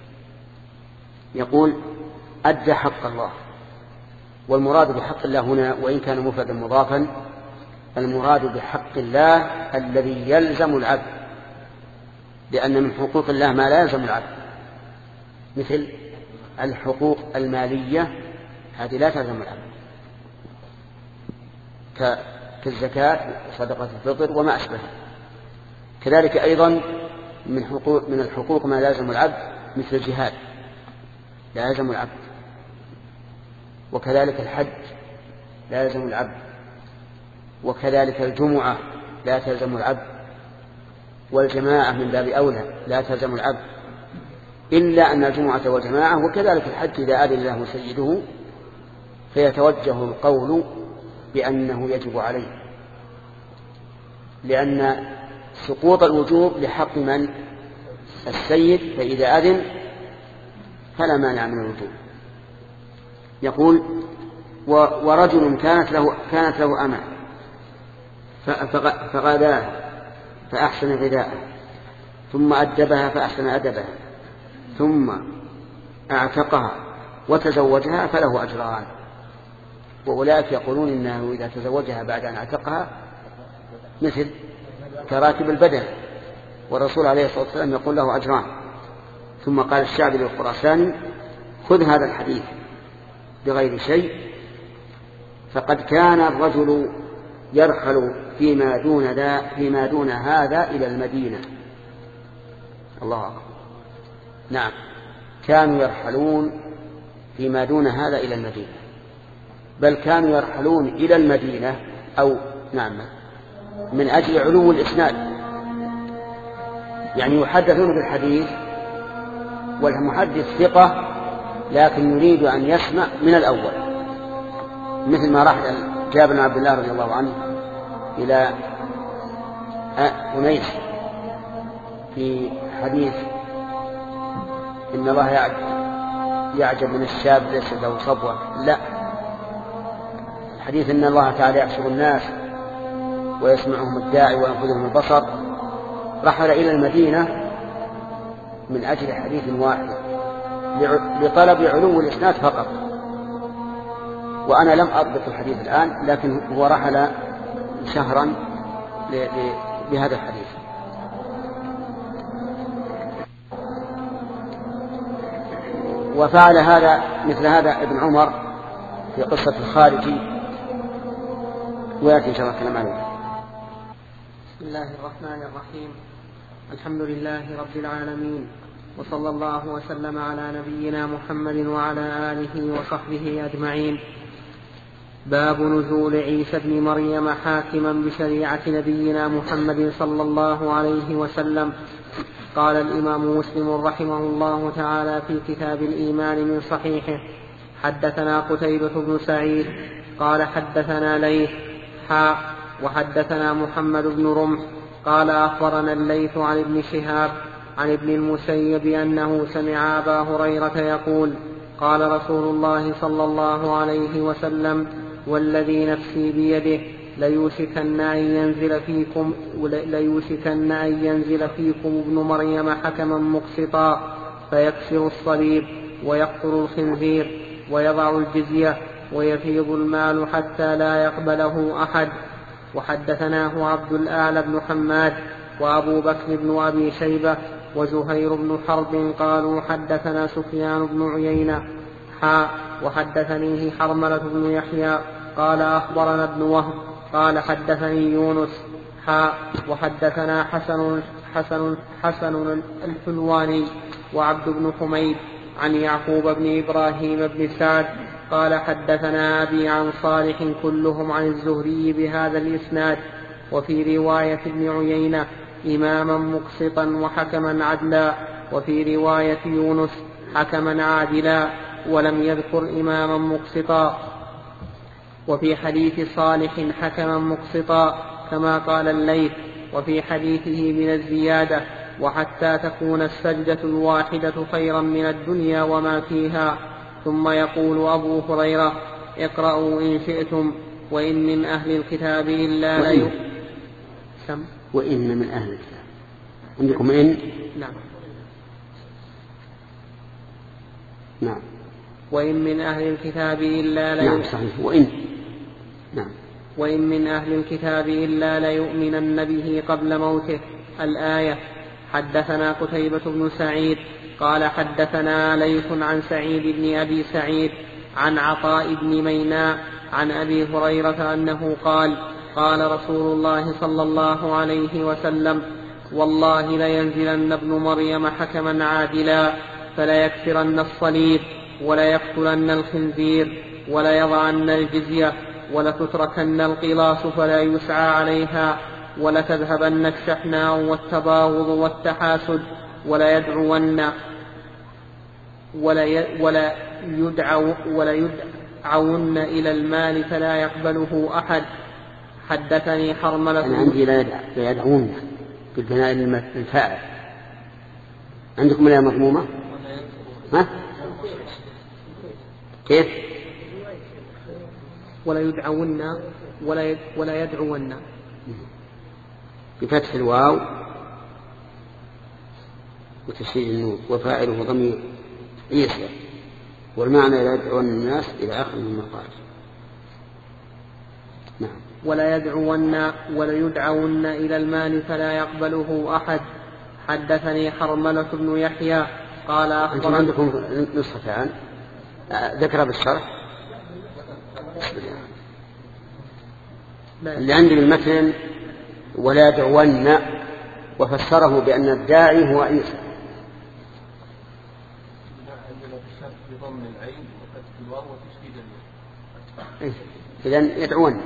يقول أدى حق الله، والمراد بحق الله هنا وإن كان مفردا مضافا المراد بحق الله الذي يلزم العبد، لأن من حقوق الله ما لا يلزم العبد، مثل الحقوق المالية هذه لا تلزم العبد كالزكاة وصدقة الفطر وما أشبه. كذلك أيضا من الحقوق ما لازم العبد مثل الجهاد لا يلزم العبد، وكذلك الحج لا يلزم العبد، وكذلك الجمعة لا تلزم العبد، والجماعة من باب أولى لا تلزم العبد، إلا أن الجمعة والجماعة وكذلك الحج إذا أذن له سيده فيتوجه القول بأنه يجب عليه، لأن سقوط الوجوب لحق من؟ السيد، فإذا أذن فلا مانع من الوجوب. يقول ورجل كانت له أمة فغذاها فأحسن غذاءها ثم أدبها فأحسن أدبها ثم أعتقها وتزوجها فله أجران. وأولئك يقولون إنه إذا تزوجها بعد أن أعتقها مثل كراكب البدن، والرسول عليه الصلاة والسلام يقول له أجران. ثم قال الشعبي للخراساني خذ هذا الحديث بغير شيء، فقد كان الرجل يرحل فيما دون هذا إلى المدينة. الله أكبر. نعم، كانوا يرحلون فيما دون هذا إلى المدينة، بل كانوا يرحلون إلى المدينة أو نعم من أجل علو الإسناد، يعني يحدثون بالحديث والمحدث ثقة لكن يريد أن يسمع من الأول، مثل ما راح جابر بن عبد الله رضي الله عنه إلى أنيس في حديث إن الله يعجب من الشاب ليس له صبوة، لا، الحديث إن الله تعالى يحشر الناس ويسمعهم الداعي وينفذهم البصر، رحل إلى المدينة من أجل حديث واحد لطلب علو الإسناد فقط. وأنا لم أضبط الحديث الآن، لكن هو رحل شهرا بهذا الحديث. وفعل هذا مثل هذا ابن عمر في قصة الخارجي، ويأتي إن شاء الله الكلام عليه. بسم الله الرحمن الرحيم. الحمد لله رب العالمين، وصلى الله وسلم على نبينا محمد وعلى آله وصحبه أجمعين. باب نزول عيسى ابن مريم حاكما بشريعة نبينا محمد صلى الله عليه وسلم. قال الإمام مسلم رحمه الله تعالى في كتاب الإيمان من صحيحه: حدثنا قتيبة بن سعيد قال حدثنا ليث وحدثنا محمد بن رمح قال أخبرنا الليث عن ابن شهاب عن ابن المسيب أنه سمع أبا هريرة يقول: قال رسول الله صلى الله عليه وسلم: والذي نفسي بيده ليوشكن أن ينزل فيكم ابن مريم حكما مقسطا فيكسر الصليب ويقتل الخنزير ويضع الجزية ويفيض المال حتى لا يقبله أحد. وحدثناه عبد الأعلى بن حماد وأبو بكر بن أبي شيبة وزهير بن حرب قالوا حدثنا سفيان بن عيينة وحدثنيه حرملة بن يحيى قال أخبرنا ابن وهب قال حدثني يونس وحدثنا حسن الحلواني وعبد بن حميد عن يعقوب بن إبراهيم بن سعد قال حدثنا أبي عن صالح كلهم عن الزهري بهذا الإسناد. وفي رواية ابن عيينة: إماما مقسطا وحكما عدلا، وفي رواية يونس: حكما عادلا، ولم يذكر إماما مقسطا. وفي حديث صالح حكما مقسطا كما قال الليث، وفي حديثه من الزيادة: وحتى تكون السجدة الواحدة خيرا من الدنيا وما فيها. ثم يقول أبو هريرة: اقرأوا إن شئتم وإن من أهل الكتاب إلا وإن من أهل الكتاب عندكم إن؟ نعم. وإن من أهل الكتاب إلا نعم صحيح. وإن من أهل الكتاب إلا ليؤمنن به قبل موته. الآية. حدثنا قتيبة بن سعيد قال حدثنا ليث عن سعيد بن أبي سعيد عن عطاء بن ميناء عن أبي هريرة أنه قال: قال رسول الله صلى الله عليه وسلم: والله لينزلن ابن مريم حكما عادلا فليكسرن الصليب وليقتلن الخنزير وليضعن الجزية ولتتركن القلاص فلا يسعى عليها ولتذهبن الشحناء والتباغض والتحاسد وليدعون إلى المال فلا يقبله أحد. حدثني حرملة. أنا عندي لا يدعون بالبناء الفاعل. عندكم لا مضمومة؟ ها؟ كيف؟ ولا يدعون بفتح الواو وتشديد النون وفاعله ضمير عيسى، والمعنى لا يدعون الناس إلى آخر مما قال. نعم. وليدعون إلى المال فلا يقبله أحد. حدثني حرملة بن يحيى قال أنتم عندكم نسختان ذكر بالشرح. اللي عندي بالمتن ولا يدعون وفسره بأن الداعي هو عيسى. إذن يدعون،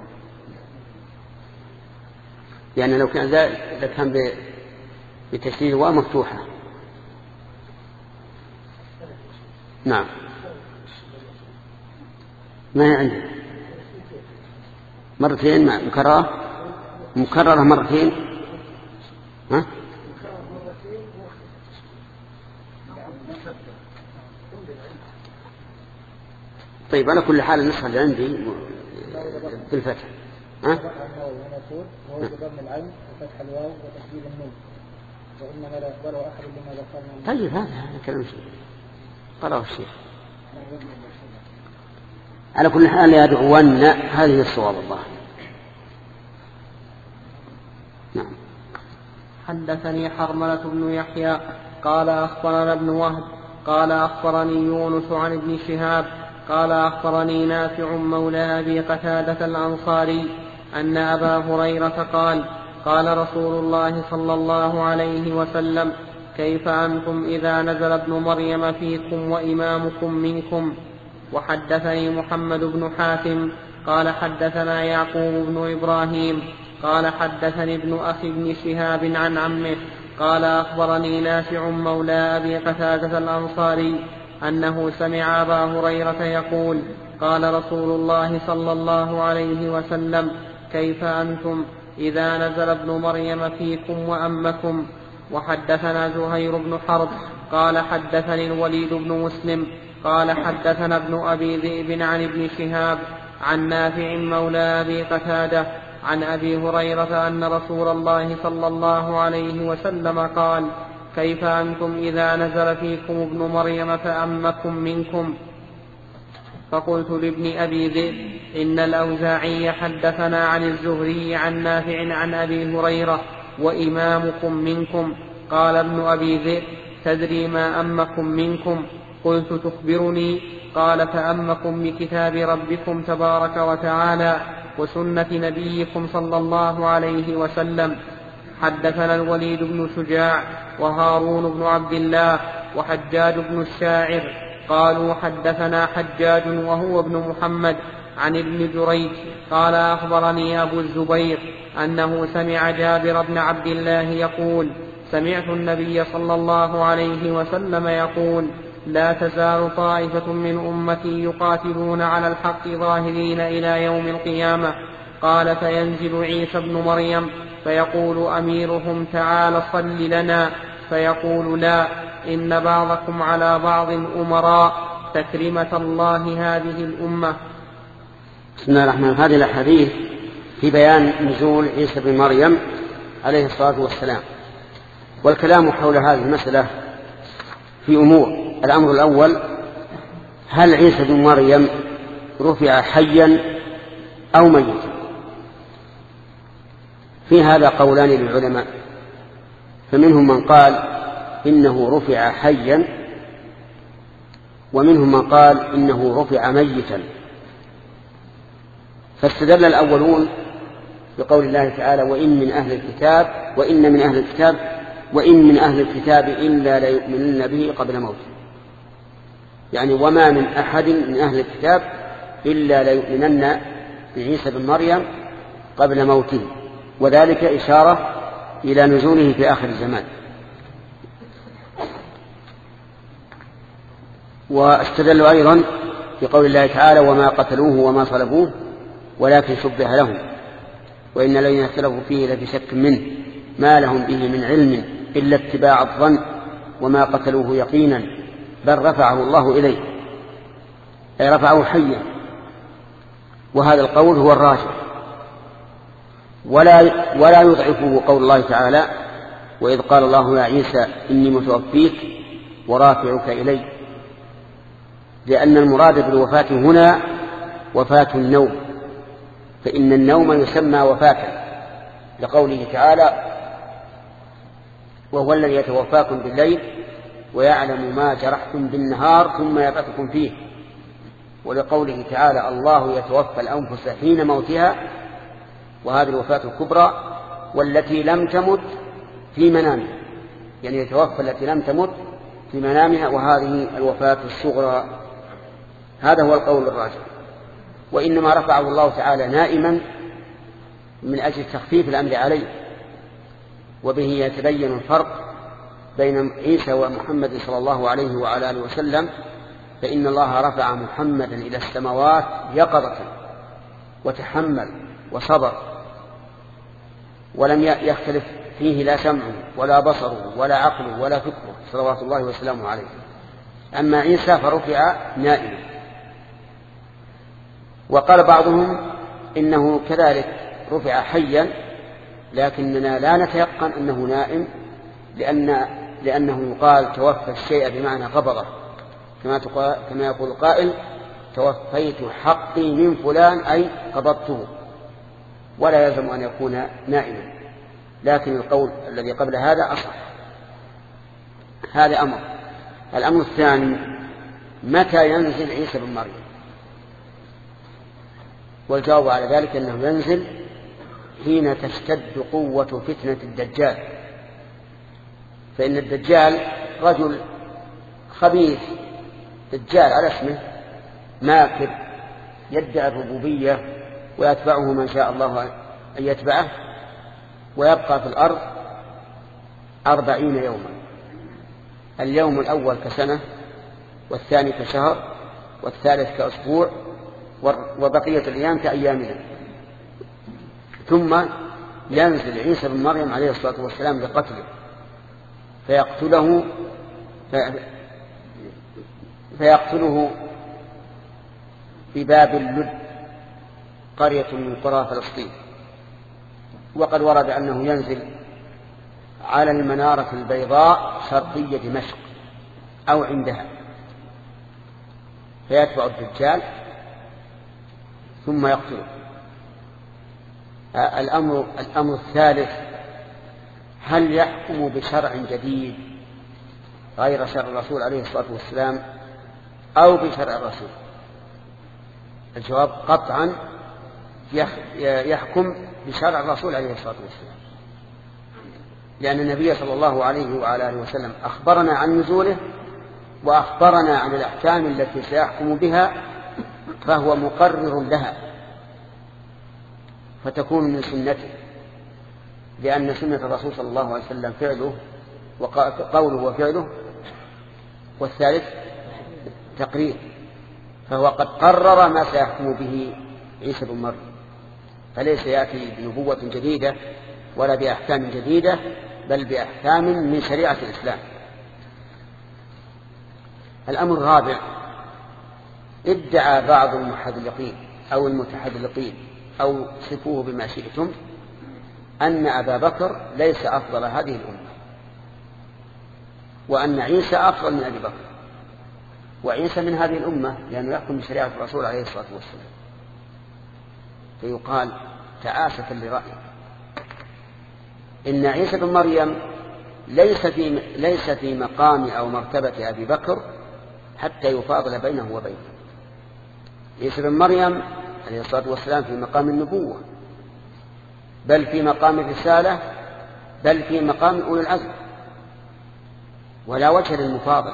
لأن لو كان ذلك كان بتشديد الواو مفتوحة. نعم. ما هي عندي مرتين مكررة مرتين. ها؟ طيب على كل حال النسخة اللي عندي بالفتح. ها؟ طيب هذا كلام شيء قرأه الشيخ. على كل حال يدعون هذه الصواب الله. نعم. حدثني حرملة بن يحيى قال أخبرنا ابن وهب قال أخبرني يونس عن ابن شهاب قال أخبرني نافع مولى أبي قتادة الأنصاري أن أبا هريرة قال قال رسول الله صلى الله عليه وسلم كيف أنتم إذا نزل ابن مريم فيكم وإمامكم منكم. وحدثني محمد بن حاتم قال حدثنا يعقوب بن إبراهيم قال حدثني ابن أخي بن شهاب عن عمه قال أخبرني نافع مولى أبي قتادة الأنصاري أنه سمع أبا هريرة يقول قال رسول الله صلى الله عليه وسلم كيف أنتم إذا نزل ابن مريم فيكم وأمكم. وحدثنا زهير بن حرب قال حدثني الوليد بن مسلم قال حدثنا ابن أبي ذئب عن ابن شهاب عن نافع مولى أبي قتادة عن أبي هريرة أن رسول الله صلى الله عليه وسلم قال كيف أنتم إذا نزل فيكم ابن مريم فأمكم منكم. فقلت لابن أبي ذئب إن الأوزاعي حدثنا عن الزهري عن نافع عن أبي هريرة وإمامكم منكم. قال ابن أبي ذئب تدري ما أمكم منكم؟ قلت تخبرني. قال فأمكم بكتاب ربكم تبارك وتعالى وسنة نبيكم صلى الله عليه وسلم. حدثنا الوليد بن شجاع وهارون بن عبد الله وحجاج بن الشاعر قالوا حدثنا حجاج وهو ابن محمد عن ابن جريج قال أخبرني أبو الزبير أنه سمع جابر بن عبد الله يقول سمعت النبي صلى الله عليه وسلم يقول لا تزال طائفة من أمتي يقاتلون على الحق ظاهرين إلى يوم القيامة. قال فينزل عيسى بن مريم فيقول أميرهم تعال صل لنا فيقول لا إن بعضكم على بعض أمراء تكرمة الله هذه الأمة. بسم الله الرحمن الرحيم. هذه الأحاديث في بيان نزول عيسى بن مريم عليه الصلاة والسلام، والكلام حول هذه المسألة في أمور. الأمر الأول هل عيسى بن مريم رفع حيا أو ميتا؟ في هذا قولان للعلماء، فمنهم من قال إنه رفع حيا ومنهم من قال إنه رفع ميتا. فاستدل الأولون بقول الله تعالى وإن من أهل الكتاب إلا ليؤمنن به قبل موته، يعني وما من أحد من أهل الكتاب إلا ليؤمنن بعيسى بن مريم قبل موته، وذلك إشارة إلى نزوله في آخر الزمان. واستدلوا أيضا بقول الله تعالى وما قتلوه وما صلبوه ولكن شبه لهم وإن الذين اختلفوا فيه لفي شك منه ما لهم به من علم إلا اتباع الظن وما قتلوه يقينا بل رفعه الله إليه، أي رفعه حيا. وهذا القول هو الراجح، ولا يضعفه قول الله تعالى وإذ قال الله يا عيسى إني متوفيك ورافعك إلي، لأن المراد بالوفاة هنا وفاة النوم، فإن النوم يسمى وفاة، لقوله تعالى وهو الذي يتوفاكم بالليل ويعلم ما جرحتم بالنهار ثم يبعثكم فيه، ولقوله تعالى الله يتوفى الأنفس حين موتها، وهذه الوفاة الكبرى والتي لم تمت في منامها، يعني يتوفى التي لم تمت في منامها، وهذه الوفاة الصغرى. هذا هو القول الراجح. وإنما رفعه الله تعالى نائما من أجل تخفيف الأمر عليه، وبه يتبين الفرق بين عيسى ومحمد صلى الله عليه وعلى آله وسلم، فإن الله رفع محمدا إلى السماوات يقظة وتحمل وصبر، ولم يختلف فيه لا سمعه ولا بصره ولا عقله ولا فكره صلوات الله وسلامه عليه. أما عيسى فرفع نائما. وقال بعضهم إنه كذلك رفع حيا، لكننا لا نتيقن أنه نائم، لأنه يقال توفى الشيء بمعنى قبضه، كما يقول قائل توفيت حقي من فلان أي قبضته، ولا يلزم أن يكون نائما. لكن القول الذي قبل هذا أصح. هذا أمر. الأمر الثاني: متى ينزل عيسى بن مريم؟ والجواب على ذلك أنه ينزل حين تشتد قوة فتنة الدجال. فإن الدجال رجل خبيث، دجال على اسمه، ماكر، يدعي الربوبية ويتبعه من شاء الله أن يتبعه، ويبقى في الأرض 40 يوما، اليوم الأول كسنة، والثاني كشهر، والثالث كأسبوع، وبقية الأيام كأيامنا. ثم ينزل عيسى بن مريم عليه الصلاة والسلام لقتله، فيقتله في باب اللد، قرية من قرى فلسطين. وقد ورد أنه ينزل على المنارة البيضاء شرقية دمشق أو عندها، فيتبع الدجال ثم يقتله. الأمر الثالث: هل يحكم بشرع جديد غير شرع الرسول عليه الصلاة والسلام أو بشرع الرسول؟ الجواب: قطعا يحكم بشرع الرسول عليه الصلاة والسلام، لأن النبي صلى الله عليه وعلى آله وسلم أخبرنا عن نزوله وأخبرنا عن الأحكام التي سيحكم بها، فهو مقرر لها، فتكون من سنته، لأن سنة الرسول صلى الله عليه وسلم فعله وقوله وفعله، والثالث تقرير، فهو قد قرر ما سيحكم به عيسى بن مريم، فليس يأتي بنبوة جديدة ولا بأحكام جديدة، بل بأحكام من شريعة الإسلام. الأمر الرابع: ادعى بعض المحدثين أو المتحدثين أو صفوه بما شئتم أن أبا بكر ليس أفضل هذه الأمة، وأن عيسى أفضل من أبي بكر، وعيسى من هذه الأمة لأنه يحكم بشريعة الرسول عليه الصلاة والسلام. فيقال تعاسفا لرأيه: إن عيسى بن مريم ليس في مقام أو مرتبة أبي بكر حتى يفاضل بينه وبينه. عيسى بن مريم عليه الصلاة والسلام في مقام النبوة، بل في مقام الرسالة، بل في مقام أولي العزم، ولا وجه للمفاضل.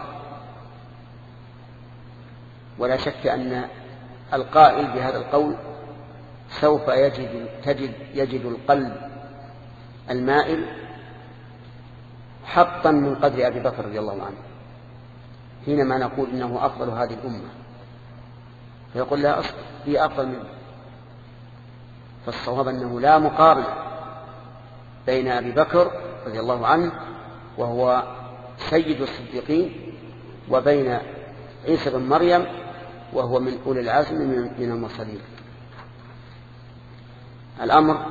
ولا شك أن القائل بهذا القول سوف يجد القلب المائل حطا من قدر أبي بكر رضي الله عنه حينما نقول إنه أفضل هذه الأمة، فيقول لا أصل هي أفضل منه. فالصواب أنه لا مقارنة بين أبي بكر رضي الله عنه وهو سيد الصديقين وبين عيسى بن مريم وهو من أولي العزم من المرسلين. الأمر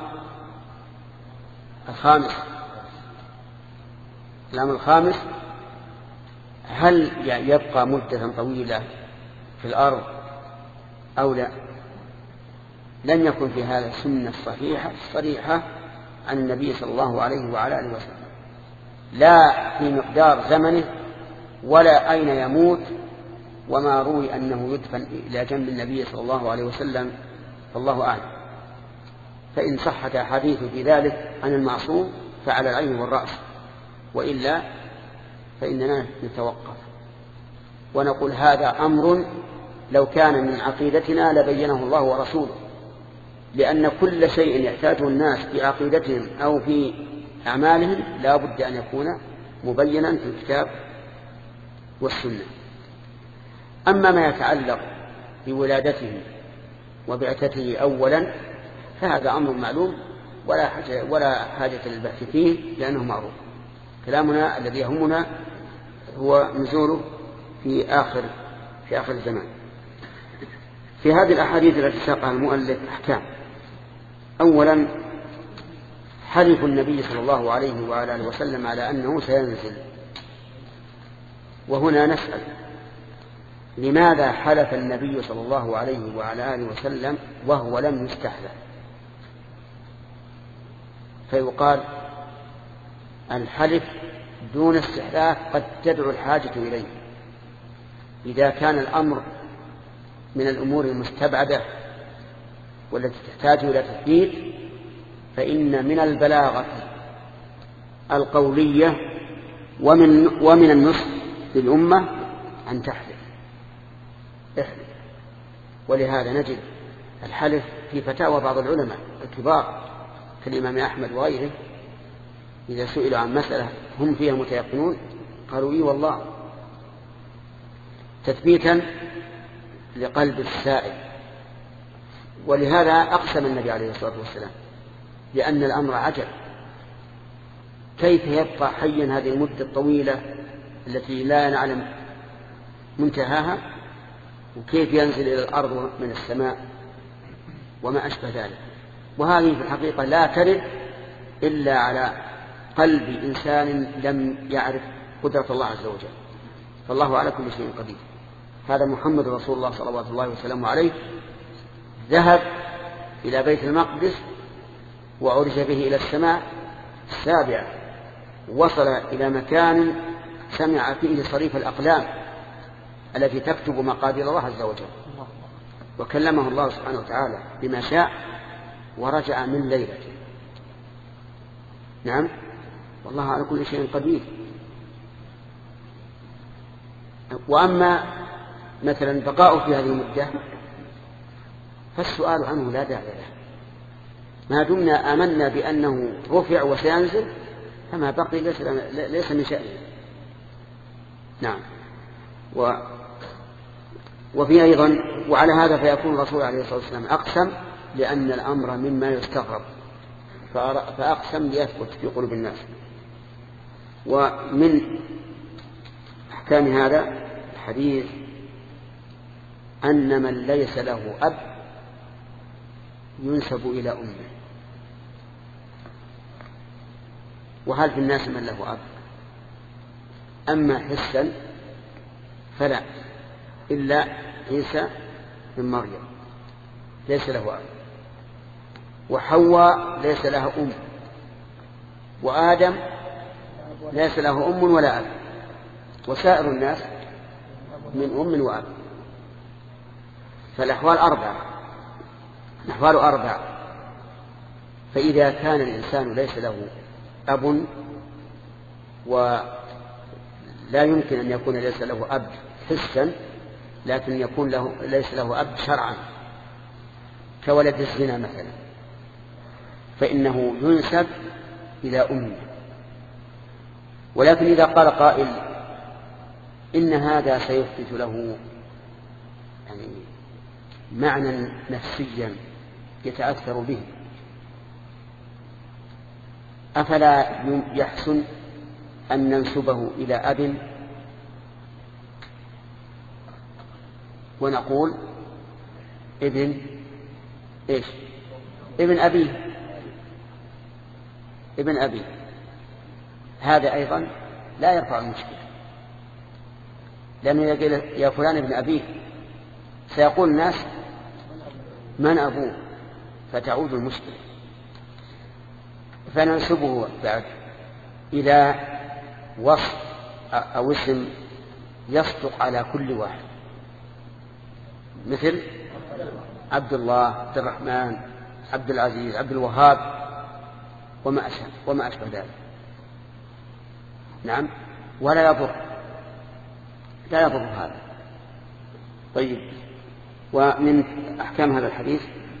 الخامس: هل يبقى مدة طويلة في الأرض أو لا؟ لم يكن في هذا سنة صريحة عن النبي صلى الله عليه وعلى آله وسلم، لا في مقدار زمنه ولا أين يموت، وما روي أنه يدفن إلى جنب النبي صلى الله عليه وسلم فالله أعلم. فإن صحت أحاديث في ذلك عن المعصوم فعلى العين والرأس، وإلا فإننا نتوقف ونقول هذا أمر لو كان من عقيدتنا لبينه الله ورسوله، لأن كل شيء يحتاجه الناس في عقيدتهم أو في أعمالهم لا بد أن يكون مبينا في الكتاب والسنة. أما ما يتعلق بولادته وبعثته أولا فهذا أمر معلوم ولا حاجة للبحث فيه لأنه معروف. كلامنا الذي يهمنا هو نزوله في آخر الزمان. في هذه الأحاديث التي ساقها المؤلف أحكام. أولا: حلف النبي صلى الله عليه وعلى آله وسلم على أنه سينزل. وهنا نسأل: لماذا حلف النبي صلى الله عليه وعلى آله وسلم وهو لم يستحلف؟ فيقال: الحلف دون استحلاف قد تدعو الحاجة إليه. إذا كان الأمر من الأمور المستبعدة والتي تحتاج إلى تثبيت فإن من البلاغة القولية ومن النصح للأمة أن تحلف. احلف. ولهذا نجد الحلف في فتاوى بعض العلماء الكبار كالإمام أحمد وغيره إذا سئلوا عن مسألة هم فيها متيقنون قالوا إي والله، تثبيتا لقلب السائل. ولهذا أقسم النبي عليه الصلاة والسلام لأن الأمر عجل، كيف يبقى حيا هذه المدة الطويلة التي لا نعلم منتهاها، وكيف ينزل إلى الأرض من السماء وما أشبه ذلك. وهذه في الحقيقة لا ترد إلا على قلب إنسان لم يعرف قدرة الله عز وجل، فالله على كل شيء قدير. هذا محمد رسول الله صلوات الله وسلامه عليه ذهب إلى بيت المقدس وعرج به إلى السماء السابعة، وصل إلى مكان سمع فيه صريف الأقلام التي تكتب مقادير الله عز وجل، وكلمه الله سبحانه وتعالى بما شاء ورجع من ليلته. نعم، والله على كل شيء قدير. وأما مثلا بقاؤه في هذه المدة فالسؤال عنه لا داعي له، ما دمنا آمنا بأنه رفع وسينزل فما بقي ليس من شأنه. نعم. وفي أيضا وعلى هذا فيكون الرسول عليه الصلاة والسلام أقسم لأن الأمر مما يستغرب فأقسم ليثبت في قلوب الناس. ومن أحكام هذا الحديث أن من ليس له أب ينسب إلى أمه. وهل في الناس من له أب؟ أما حسا فلا، إلا عيسى بن مريم ليس له أب، وحواء ليس لها أم، وآدم ليس له أم ولا أب، وسائر الناس من أم وأب. فالأحوال أربعة. فإذا كان الإنسان ليس له أب ولا يمكن أن يكون ليس له أب حسا، لكن يكون ليس له أب شرعا كولد الزنا مثلا، فإنه ينسب إلى أمه. ولكن إذا قال قائل إن هذا سيثبت له يعني معنى نفسيا يتأثر به، أفلا يحسن أن ننسبه إلى أب ونقول ابن إيش؟ ابن أبيه. هذا أيضا لا يرفع المشكلة، لأنه يقول يا فلان ابن أبيه سيقول الناس من أبوه فتعود المشكلة. فننسبه بعد إلى وصف أو اسم يصدق على كل واحد، مثل عبد الله، عبد الرحمن، عبد العزيز، عبد الوهاب وما أشبه ذلك. نعم. ولا يضر هذا. طيب. ومن أحكام هذا الحديث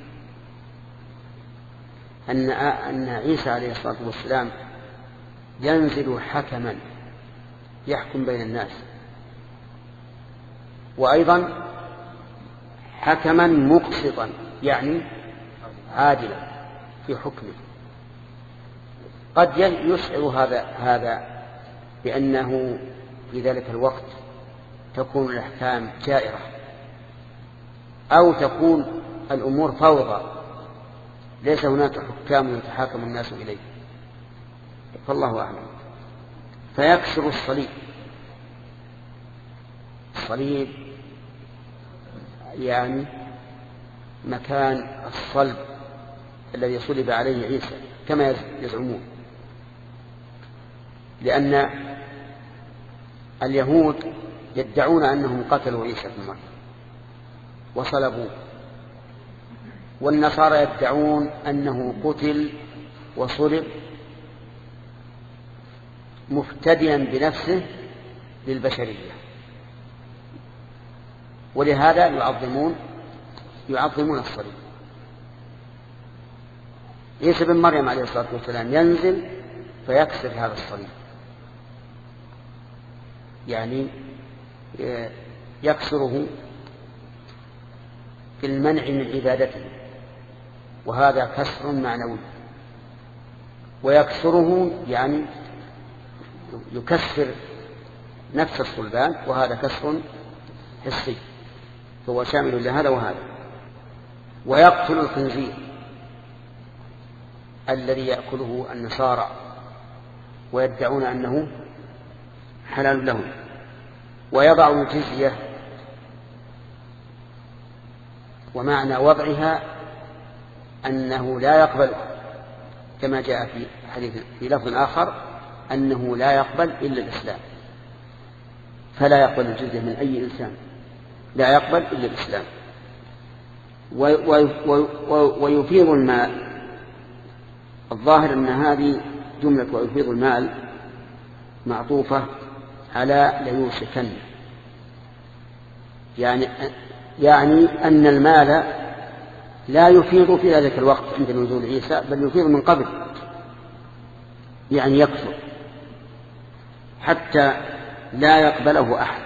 أن عيسى عليه الصلاة والسلام ينزل حكما يحكم بين الناس، وأيضا حكما مقسطا يعني عادلا في حكمه. قد يشعر هذا بأنه في ذلك الوقت تكون الأحكام جائرة أو تكون الأمور فوضى، ليس هناك حكام يتحاكم الناس إليه، فالله أعلم. فيكسر الصليب يعني مكان الصلب الذي صلب عليه عيسى كما يزعمون، لأن اليهود يدعون أنهم قتلوا عيسى بن مريم وصلبوه، والنصارى يدعون أنه قتل وصلب مفتديا بنفسه للبشرية، ولهذا يعظمون الصليب. عيسى بن مريم عليه الصلاة والسلام ينزل فيكسر هذا الصليب، يعني يكسره في المنع من عبادته، وهذا كسر معنوي، ويكسره يعني يكسر نفس الصلبان، وهذا كسر حسي، فهو شامل لهذا وهذا. ويقتل الخنزير الذي يأكله النصارى ويدعون أنه حلال لهم، ويضع الجزية، ومعنى وضعها أنه لا يقبل، كما جاء في حديث في لفظ آخر أنه لا يقبل إلا الإسلام، فلا يقبل الجزية من أي إنسان، لا يقبل إلا الإسلام. ويفيض المال. الظاهر أن هذه جملة ويفيض المال معطوفة على ليوشكن، يعني أن المال لا يفيض في ذلك الوقت عند نزول عيسى، بل يفيض من قبل، يعني يكثر حتى لا يقبله أحد،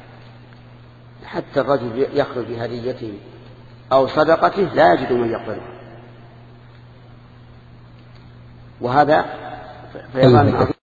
حتى الرجل يخرج بهديته أو صدقته لا يجد من يقبله، وهذا فيضان